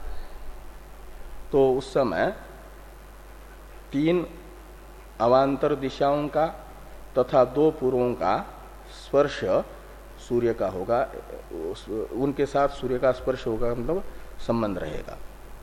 तो उस समय तीन अवांतर दिशाओं का तथा दो पुरों का स्पर्श सूर्य का होगा, उनके साथ सूर्य का स्पर्श होगा, मतलब संबंध रहेगा।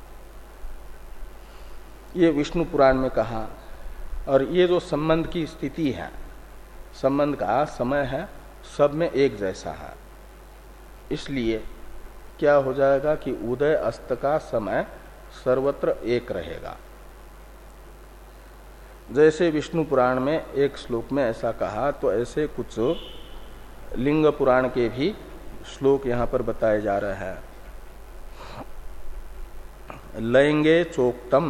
ये विष्णु पुराण में कहा। और ये जो संबंध की स्थिति है, संबंध का समय है, सब में एक जैसा है। इसलिए क्या हो जाएगा कि उदय अस्त का समय सर्वत्र एक रहेगा। जैसे विष्णु पुराण में एक श्लोक में ऐसा कहा, तो ऐसे कुछ लिंग पुराण के भी श्लोक यहां पर बताए जा रहे हैं। लैंगे चोक्तम,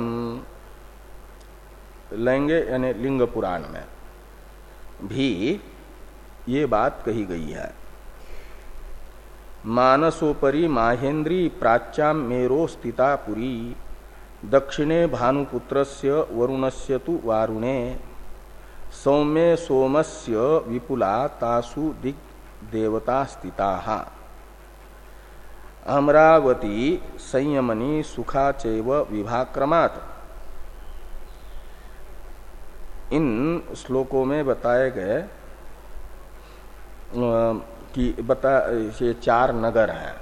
लैंगे यानी लिंग पुराण में भी ये बात कही गई है। मानसोपरि माहेन्द्री प्राच्याम मेरो स्थिता पुरी, दक्षिणे भानुपुत्रस्य वरुणस्य तु वारुणे, सौम्ये सोमस्य विपुला तासु दिग् देवता स्थिताः, अमरावती संयमनी सुखा चैव विभाक्रमात्। इन श्लोकों में बताए गए कि बता ये चार नगर हैं।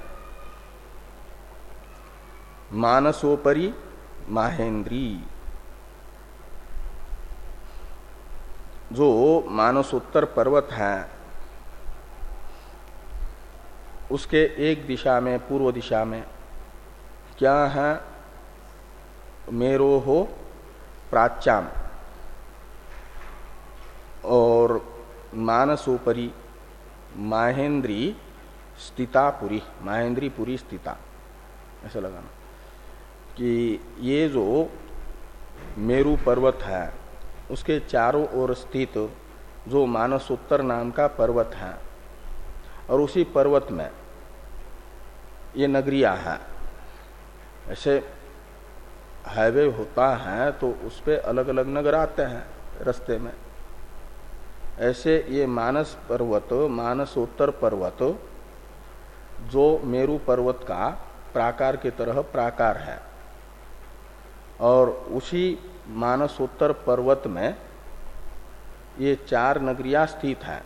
मानसोपरि माहेन्द्री, जो मानसोत्तर पर्वत है उसके एक दिशा में, पूर्व दिशा में क्या है, मेरोहो प्राच्याम, और मानसोपरि माहेन्द्री स्थितापुरी, माहेन्द्रीपुरी स्थिता, ऐसा लगाना कि ये जो मेरु पर्वत है उसके चारों ओर स्थित जो मानसोत्तर नाम का पर्वत है, और उसी पर्वत में ये नगरिया है। ऐसे हाईवे होता है तो उस पे अलग अलग नगर आते हैं रास्ते में। ऐसे ये मानस पर्वत, मानसोत्तर पर्वत जो मेरु पर्वत का प्राकार की तरह प्राकार है, और उसी मानसोत्तर पर्वत में ये चार नगरियां स्थित हैं,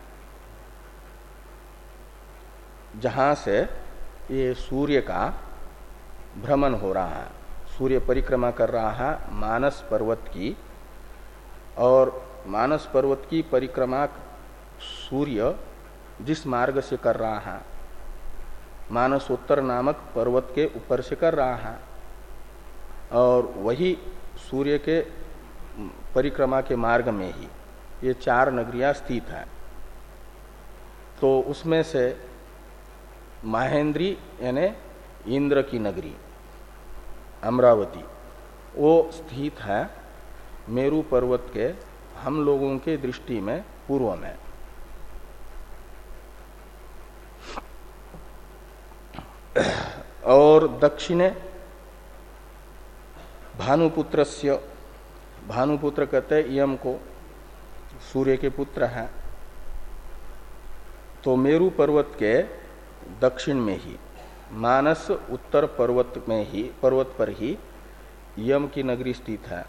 जहां से ये सूर्य का भ्रमण हो रहा है, सूर्य परिक्रमा कर रहा है मानस पर्वत की। और मानस पर्वत की परिक्रमा सूर्य जिस मार्ग से कर रहा है, मानसोत्तर नामक पर्वत के ऊपर से कर रहा है, और वही सूर्य के परिक्रमा के मार्ग में ही ये चार नगरियां स्थित हैं। तो उसमें से महेंद्री यानी इंद्र की नगरी अमरावती, वो स्थित है मेरु पर्वत के हम लोगों के दृष्टि में पूर्व में। और दक्षिणे भानुपुत्रस्य, भानुपुत्र कहते हैं यम को, सूर्य के पुत्र हैं। तो मेरु पर्वत के दक्षिण में ही मानस उत्तर पर्वत में ही पर्वत पर ही यम की नगरी स्थित है।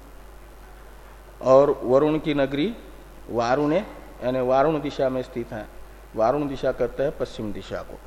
और वरुण की नगरी वारुणे यानी वारुण दिशा में स्थित है। वारुण दिशा कहते हैं पश्चिम दिशा को,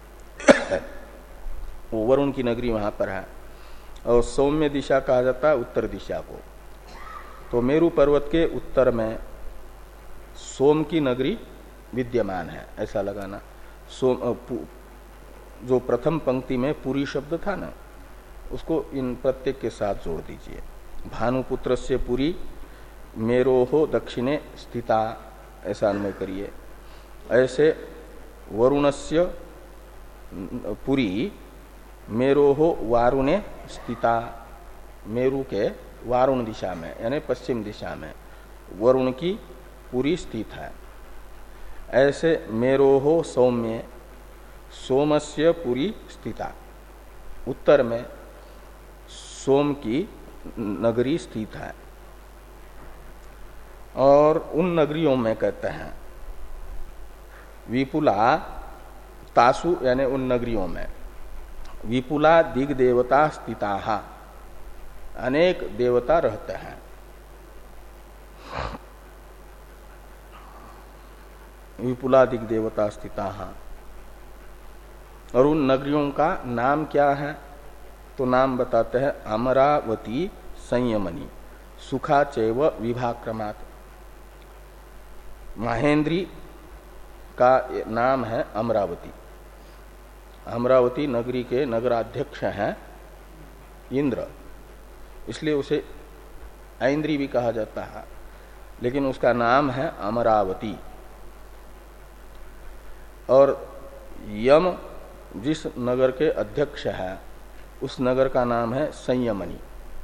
वो वरुण की नगरी वहां पर है। और सौम्य दिशा कहा जाता है उत्तर दिशा को। तो मेरु पर्वत के उत्तर में सोम की नगरी विद्यमान है, ऐसा लगाना। सोम जो प्रथम पंक्ति में पुरी शब्द था ना, उसको इन प्रत्येक के साथ जोड़ दीजिए। भानुपुत्र से पुरी मेरोहो दक्षिणे स्थिता, ऐसा अन्वय करिए। ऐसे वरुणस्य पुरी मेरोहो वारुणे स्थिता, मेरु के वारुण दिशा में यानी पश्चिम दिशा में वरुण की पुरी स्थित है। ऐसे मेरोहो सौम्य सोमस्य पुरी स्थिता, उत्तर में सोम की नगरी स्थित है। और उन नगरियों में कहते हैं विपुला तासु यानी उन नगरियों में विपुला दिग देवता स्थिता, अनेक देवता रहते हैं। विपुला दिग देवता स्थिता। और उन नगरियों का नाम क्या है? तो नाम बताते हैं अमरावती संयमनी सुखा चैव विभाक्रमात्। महेंद्री का नाम है अमरावती। अमरावती नगरी के नगराध्यक्ष हैं इंद्र, इसलिए उसे ऐन्द्री भी कहा जाता है, लेकिन उसका नाम है अमरावती। और यम जिस नगर के अध्यक्ष है उस नगर का नाम है संयमनी।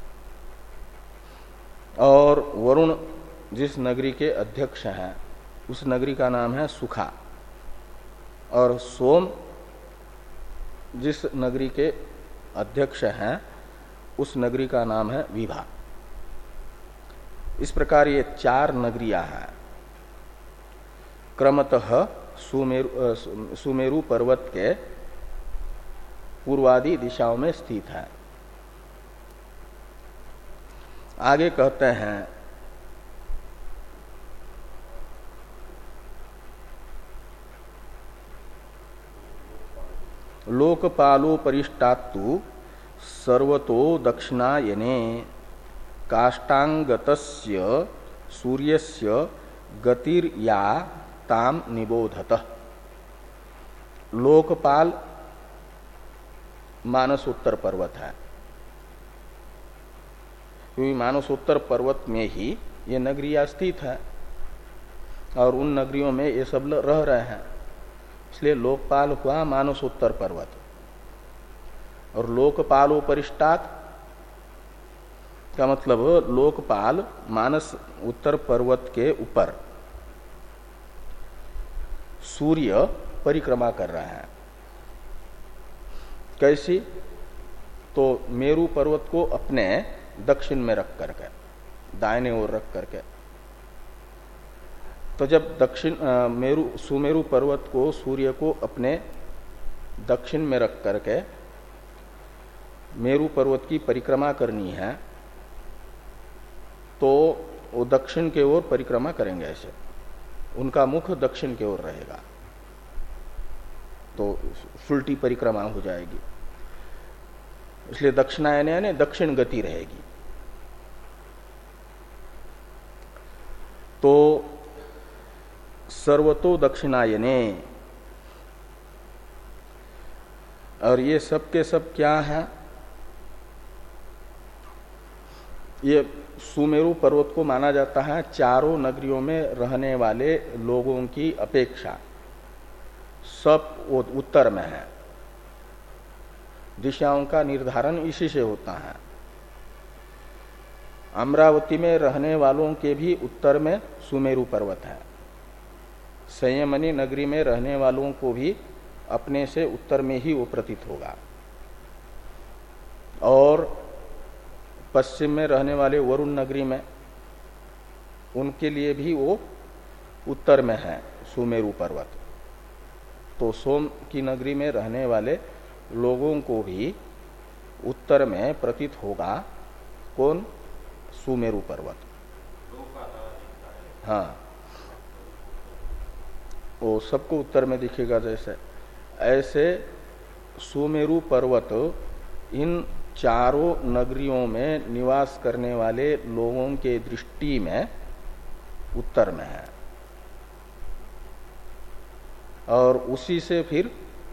और वरुण जिस नगरी के अध्यक्ष हैं उस नगरी का नाम है सुखा। और सोम जिस नगरी के अध्यक्ष हैं उस नगरी का नाम है विभा। इस प्रकार ये चार नगरियां हैं, क्रमतः सुमेरु, सुमेरु पर्वत के पूर्वादि दिशाओं में स्थित है। आगे कहते हैं लोकपालोपरिष्टात्तु सर्वतो दक्षिणायने काष्टांगतस्य सूर्यस्य गतिर्या ताम निबोधतः। लोकपाल मानसोत्तर पर्वत है, क्योंकि मानसोत्तर पर्वत में ही ये नगरियां स्थित है और उन नगरियों में ये सब रह रहे हैं, इसलिए लोकपाल हुआ मानसोत्तर पर्वत। और लोकपालोपरिष्टात् का मतलब लोकपाल मानस उत्तर पर्वत के ऊपर सूर्य परिक्रमा कर रहा है। कैसी? तो मेरु पर्वत को अपने दक्षिण में रख करके, दाहिने ओर रख करके। तो जब दक्षिण मेरु सुमेरु पर्वत को सूर्य को अपने दक्षिण में रख करके मेरु पर्वत की परिक्रमा करनी है, तो वो दक्षिण के ओर परिक्रमा करेंगे। ऐसे उनका मुख दक्षिण की ओर रहेगा, तो उल्टी परिक्रमा हो जाएगी। इसलिए दक्षिणायन यानी दक्षिण गति रहेगी। तो सर्वतो दक्षिणायने, और ये सब के सब क्या है? ये सुमेरु पर्वत को माना जाता है चारों नगरियों में रहने वाले लोगों की अपेक्षा सब उत्तर में है, दिशाओं का निर्धारण इसी से होता है। अमरावती में रहने वालों के भी उत्तर में सुमेरु पर्वत है, संयमनी नगरी में रहने वालों को भी अपने से उत्तर में ही वो प्रतीत होगा, और पश्चिम में रहने वाले वरुण नगरी में उनके लिए भी वो उत्तर में है सुमेरु पर्वत। तो सोम की नगरी में रहने वाले लोगों को भी उत्तर में प्रतीत होगा कौन? सुमेरु पर्वत। हाँ, वो सबको उत्तर में दिखेगा। जैसे ऐसे सुमेरु पर्वत इन चारों नगरियों में निवास करने वाले लोगों के दृष्टि में उत्तर में है, और उसी से फिर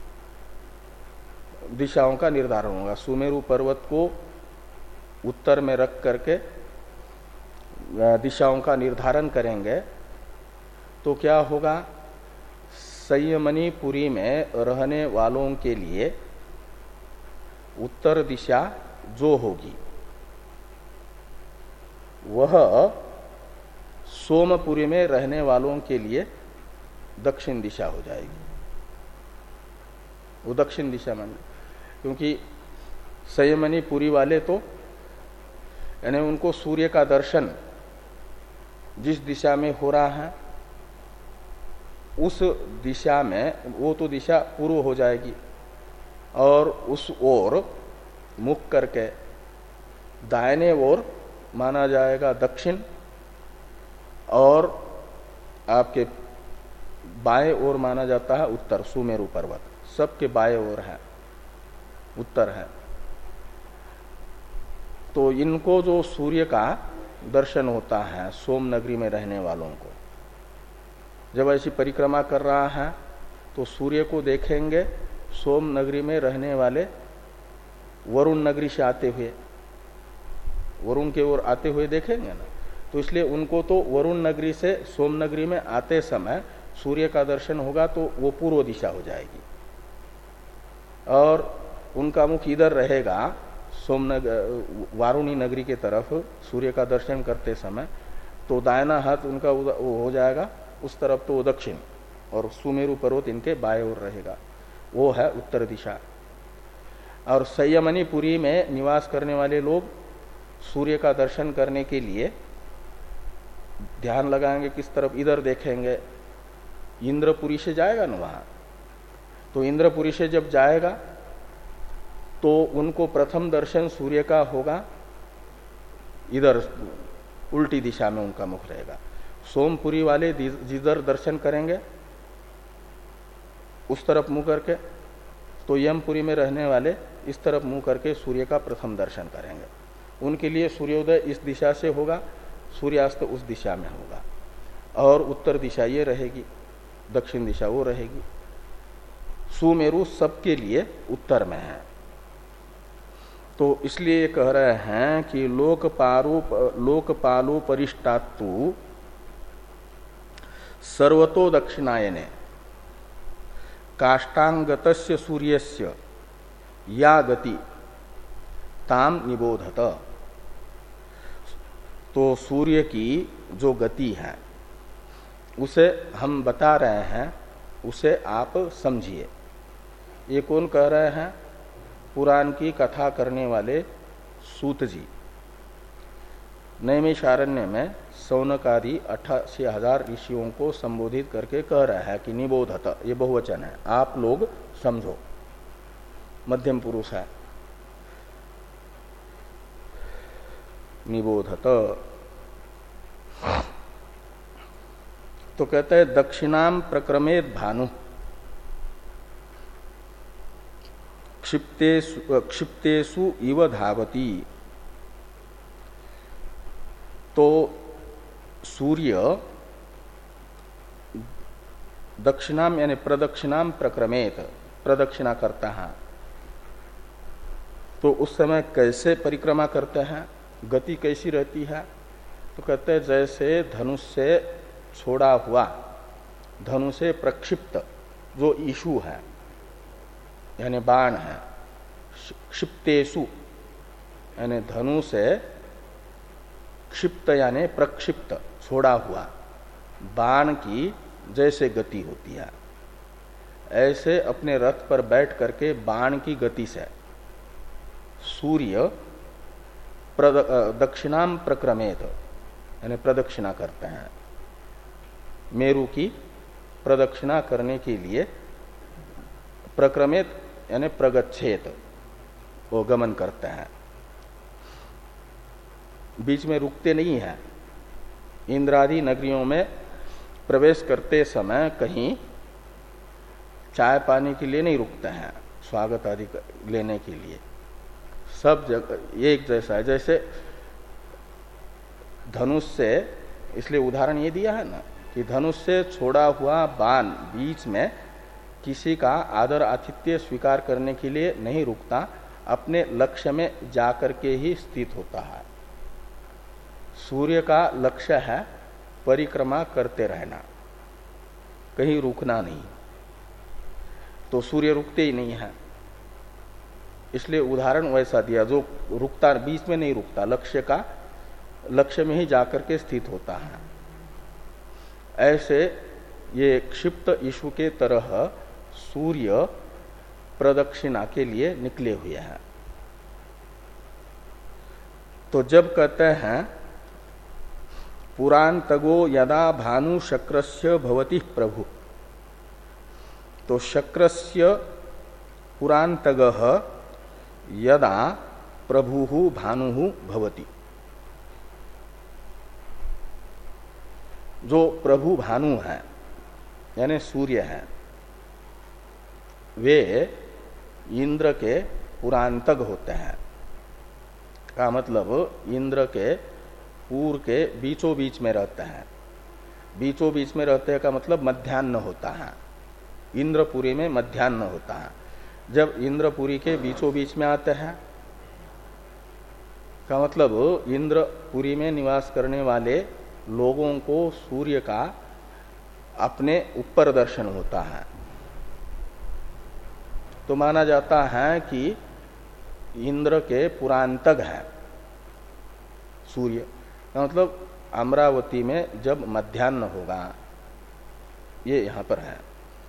दिशाओं का निर्धारण होगा। सुमेरु पर्वत को उत्तर में रख करके दिशाओं का निर्धारण करेंगे तो क्या होगा? संयमनीपुरी में रहने वालों के लिए उत्तर दिशा जो होगी वह सोमपुरी में रहने वालों के लिए दक्षिण दिशा हो जाएगी। वो दक्षिण दिशा मान, क्योंकि संयमनीपुरी वाले तो यानी उनको सूर्य का दर्शन जिस दिशा में हो रहा है उस दिशा में, वो तो दिशा पूर्व हो जाएगी, और उस ओर मुख करके दाहिने ओर माना जाएगा दक्षिण, और आपके बाएं ओर माना जाता है उत्तर। सुमेरु पर्वत सबके बाएं ओर है, उत्तर है। तो इनको जो सूर्य का दर्शन होता है सोम नगरी में रहने वालों को, जब ऐसी परिक्रमा कर रहा है तो सूर्य को देखेंगे सोम नगरी में रहने वाले वरुण नगरी से आते हुए, वरुण के ओर आते हुए देखेंगे ना, तो इसलिए उनको तो वरुण नगरी से सोम नगरी में आते समय सूर्य का दर्शन होगा तो वो पूर्व दिशा हो जाएगी, और उनका मुख इधर रहेगा सोमनगर वारुणी नगरी के तरफ सूर्य का दर्शन करते समय, तो दाहिना हाथ उनका वो हो जाएगा उस तरफ, तो दक्षिण, और सुमेरु पर्वत इनके बाएं ओर रहेगा, वो है उत्तर दिशा। और संयमनीपुरी में निवास करने वाले लोग सूर्य का दर्शन करने के लिए ध्यान लगाएंगे किस तरफ? इधर देखेंगे, इंद्रपुरी से जाएगा ना वहां, तो इंद्रपुरी से जब जाएगा तो उनको प्रथम दर्शन सूर्य का होगा इधर, उल्टी दिशा में उनका मुख रहेगा। सोमपुरी वाले जिधर दर्शन करेंगे उस तरफ मुंह करके, तो यमपुरी में रहने वाले इस तरफ मुंह करके सूर्य का प्रथम दर्शन करेंगे। उनके लिए सूर्योदय इस दिशा से होगा, सूर्यास्त उस दिशा में होगा, और उत्तर दिशा ये रहेगी, दक्षिण दिशा वो रहेगी। सुमेरु सबके लिए उत्तर में है। तो इसलिए कह रहे हैं कि लोकपालु लोकपालु परिष्टात्तु सर्वतो दक्षिणायने काष्टांगतस्य सूर्यस्य या गति ताम निबोधत। तो सूर्य की जो गति है उसे हम बता रहे हैं, उसे आप समझिए। ये कौन कह रहे हैं? पुराण की कथा करने वाले सूत जी नैमिषारण्य में सौनक आदि अठासी हजार ऋषियों को संबोधित करके कह रहा है कि निबोधत, ये बहुवचन है, आप लोग समझो, मध्यम पुरुष है, निबोधत। तो कहते हैं दक्षिणाम प्रक्रमेत भानु क्षिप्तेषु क्षिप्तेषु इव धावती। तो सूर्य दक्षिणाम यानी प्रदक्षिणाम प्रक्रमेत, प्रदक्षिणा करता है, तो उस समय कैसे परिक्रमा करते हैं, गति कैसी रहती है? तो कहते हैं जैसे धनुष से छोड़ा हुआ, धनुष से प्रक्षिप्त जो ईशु है यानी बाण है, क्षिप्तेषु यानी धनु से क्षिप्त यानी प्रक्षिप्त छोड़ा हुआ बाण की जैसे गति होती है, ऐसे अपने रथ पर बैठ करके बाण की गति से सूर्य दक्षिणाम प्रक्रमेत यानी प्रदक्षिणा करते हैं। मेरु की प्रदक्षिणा करने के लिए प्रक्रमेत यानी प्रगच्छेत वो गमन करते हैं, बीच में रुकते नहीं हैं। इंद्रादि नगरियों में प्रवेश करते समय कहीं चाय पानी के लिए नहीं रुकते हैं, स्वागत आदि लेने के लिए सब जगह एक जैसा है। जैसे धनुष से, इसलिए उदाहरण ये दिया है ना कि धनुष से छोड़ा हुआ बाण बीच में किसी का आदर आतिथ्य स्वीकार करने के लिए नहीं रुकता, अपने लक्ष्य में जाकर के ही स्थित होता है। सूर्य का लक्ष्य है परिक्रमा करते रहना, कहीं रुकना नहीं, तो सूर्य रुकते ही नहीं है, इसलिए उदाहरण वैसा दिया। जो रुकता बीच में नहीं रुकता, लक्ष्य का लक्ष्य में ही जाकर के स्थित होता है। ऐसे ये क्षिप्त इशु के तरह सूर्य प्रदक्षिणा के लिए निकले हुए हैं। तो जब कहते हैं पुरांतगो यदा भानु शक्रस्य भवति प्रभु, तो शक्रस्य पुरांतगः यदा प्रभुः भानुः भवति, जो प्रभु भानु है यानी सूर्य है, वे इंद्र के पुरांतक होते हैं। का मतलब इंद्र के पूर्व के बीचों बीच में रहते हैं। बीचों बीच में रहते हैं का मतलब मध्याह्न होता है, इंद्रपुरी में मध्याह्न होता है। जब इंद्रपुरी के बीचों बीच में आते हैं का मतलब इंद्रपुरी में निवास करने वाले लोगों को सूर्य का अपने ऊपर दर्शन होता है, तो माना जाता है कि इंद्र के पुरांतक है सूर्य। मतलब अमरावती में जब मध्याह्न होगा, ये यहां पर है।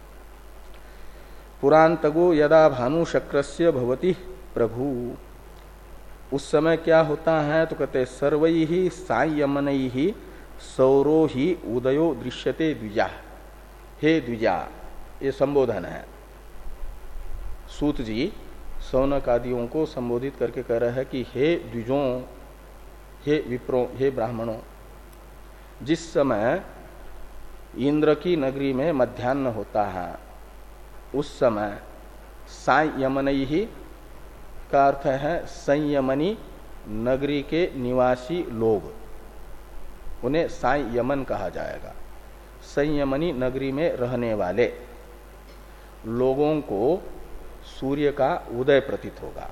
पुरांतगो यदा भानु शक्रस्य भवति प्रभु, उस समय क्या होता है तो कहते सर्वै ही सायमनै ही सौरो ही उदयो दृश्यते द्विजा। हे द्विजा, ये संबोधन है। सूत जी सौनक आदियों को संबोधित करके कह रहे हैं कि हे द्विजों, हे विप्रो, हे ब्राह्मणों, जिस समय इंद्र की नगरी में मध्याह्न होता है उस समय सायमनई ही का अर्थ है संयमनी नगरी के निवासी लोग, उन्हें सायमन कहा जाएगा। संयमनी नगरी में रहने वाले लोगों को सूर्य का उदय प्रतीत होगा।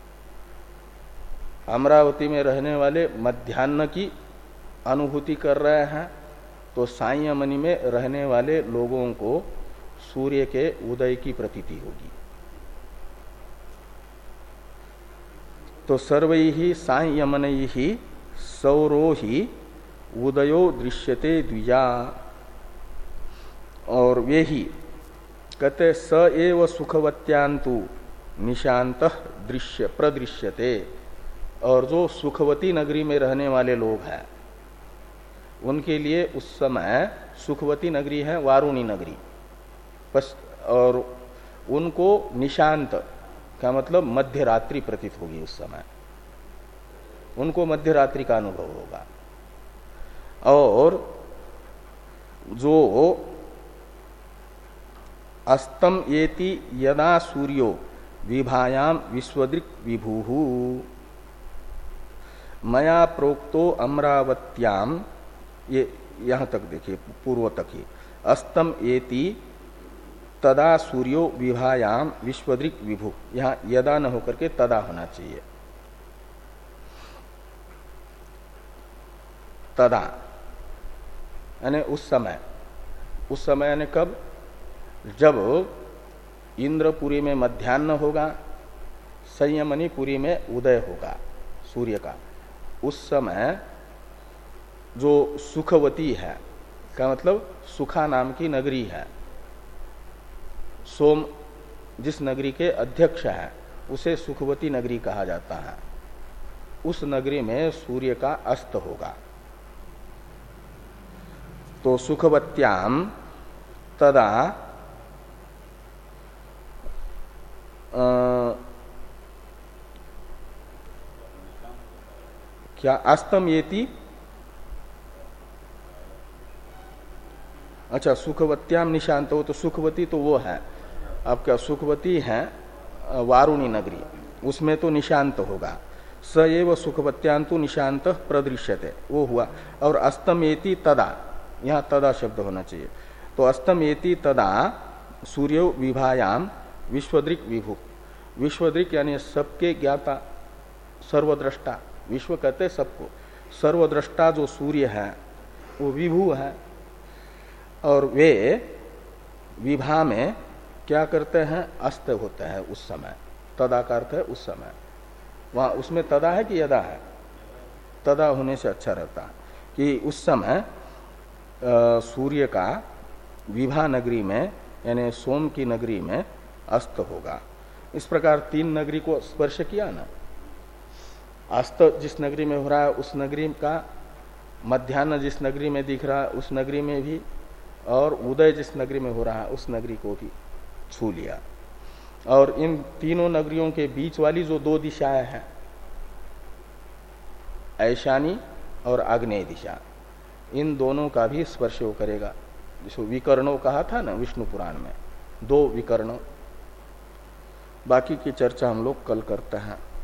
अमरावती में रहने वाले मध्याह्न की अनुभूति कर रहे हैं, तो सायमनी में रहने वाले लोगों को सूर्य के उदय की प्रतीति होगी। तो सर्वै ही सायमनै ही सौरो ही उदयो दृश्यते द्विजा, और वे ही कहते स एव सुखवत्यांतु निशांत दृश्य प्रदृश्यते, और जो सुखवती नगरी में रहने वाले लोग हैं उनके लिए उस समय सुखवती नगरी है वारुणी नगरी, और उनको निशांत का मतलब मध्य रात्रि प्रतीत होगी। उस समय उनको मध्य रात्रि का अनुभव होगा। और जो अस्तम येति यदा सूर्यो विभायाम विश्वदृक् विभुः मया प्रोक्तो अमरावत्याम, ये यहां तक देखिए पूर्व तक ही, अस्तम येति तदा सूर्यो विभायाम विश्वदृक् विभु, यहां यदा न होकर के तदा होना चाहिए। तदा यानी उस समय, उस समय यानी कब, जब इंद्रपुरी में मध्याह्न होगा, संयमनीपुरी में उदय होगा सूर्य का, उस समय जो सुखवती है, का मतलब सुखा नाम की नगरी है, सोम जिस नगरी के अध्यक्ष है उसे सुखवती नगरी कहा जाता है, उस नगरी में सूर्य का अस्त होगा। तो सुखवत्याम तदा आ, क्या अस्तम येति, अच्छा सुखवत्याम निशांत हो, तो सुखवती तो वो है आपका, सुखवती है वारुणी नगरी, उसमें तो निशांत होगा। स एव सुखवत्यांतु निशांत प्रदृश्यते, वो हुआ। और अस्तमेति तदा, यहाँ तदा शब्द होना चाहिए। तो अस्तमेति तदा सूर्य विभायाम विश्वदृक् विभु, विश्वदृक् यानी सबके ज्ञाता, सर्वद्रष्टा, विश्व कहते सबको, सर्वद्रष्टा जो सूर्य है वो विभु है। और वे विभा में क्या करते हैं, अस्त होते हैं उस समय, तदा का अर्थ है उस समय। वहां उसमें तदा है कि यदा है, तदा होने से अच्छा रहता है कि उस समय सूर्य का विभा नगरी में यानी सोम की नगरी में अस्त होगा। इस प्रकार तीन नगरी को स्पर्श किया ना, अस्त जिस नगरी में हो रहा है उस नगरी का, मध्याह्न जिस नगरी में दिख रहा है उस नगरी में भी, और उदय जिस नगरी में हो रहा है उस नगरी को भी छू लिया। और इन तीनों नगरियों के बीच वाली जो दो दिशाएं हैं, ऐशानी और आग्नेय दिशा, इन दोनों का भी स्पर्श वो करेगा। जिसको विकर्णों कहा था ना विष्णु पुराण में, दो विकर्ण। बाकी की चर्चा हम लोग कल करते हैं।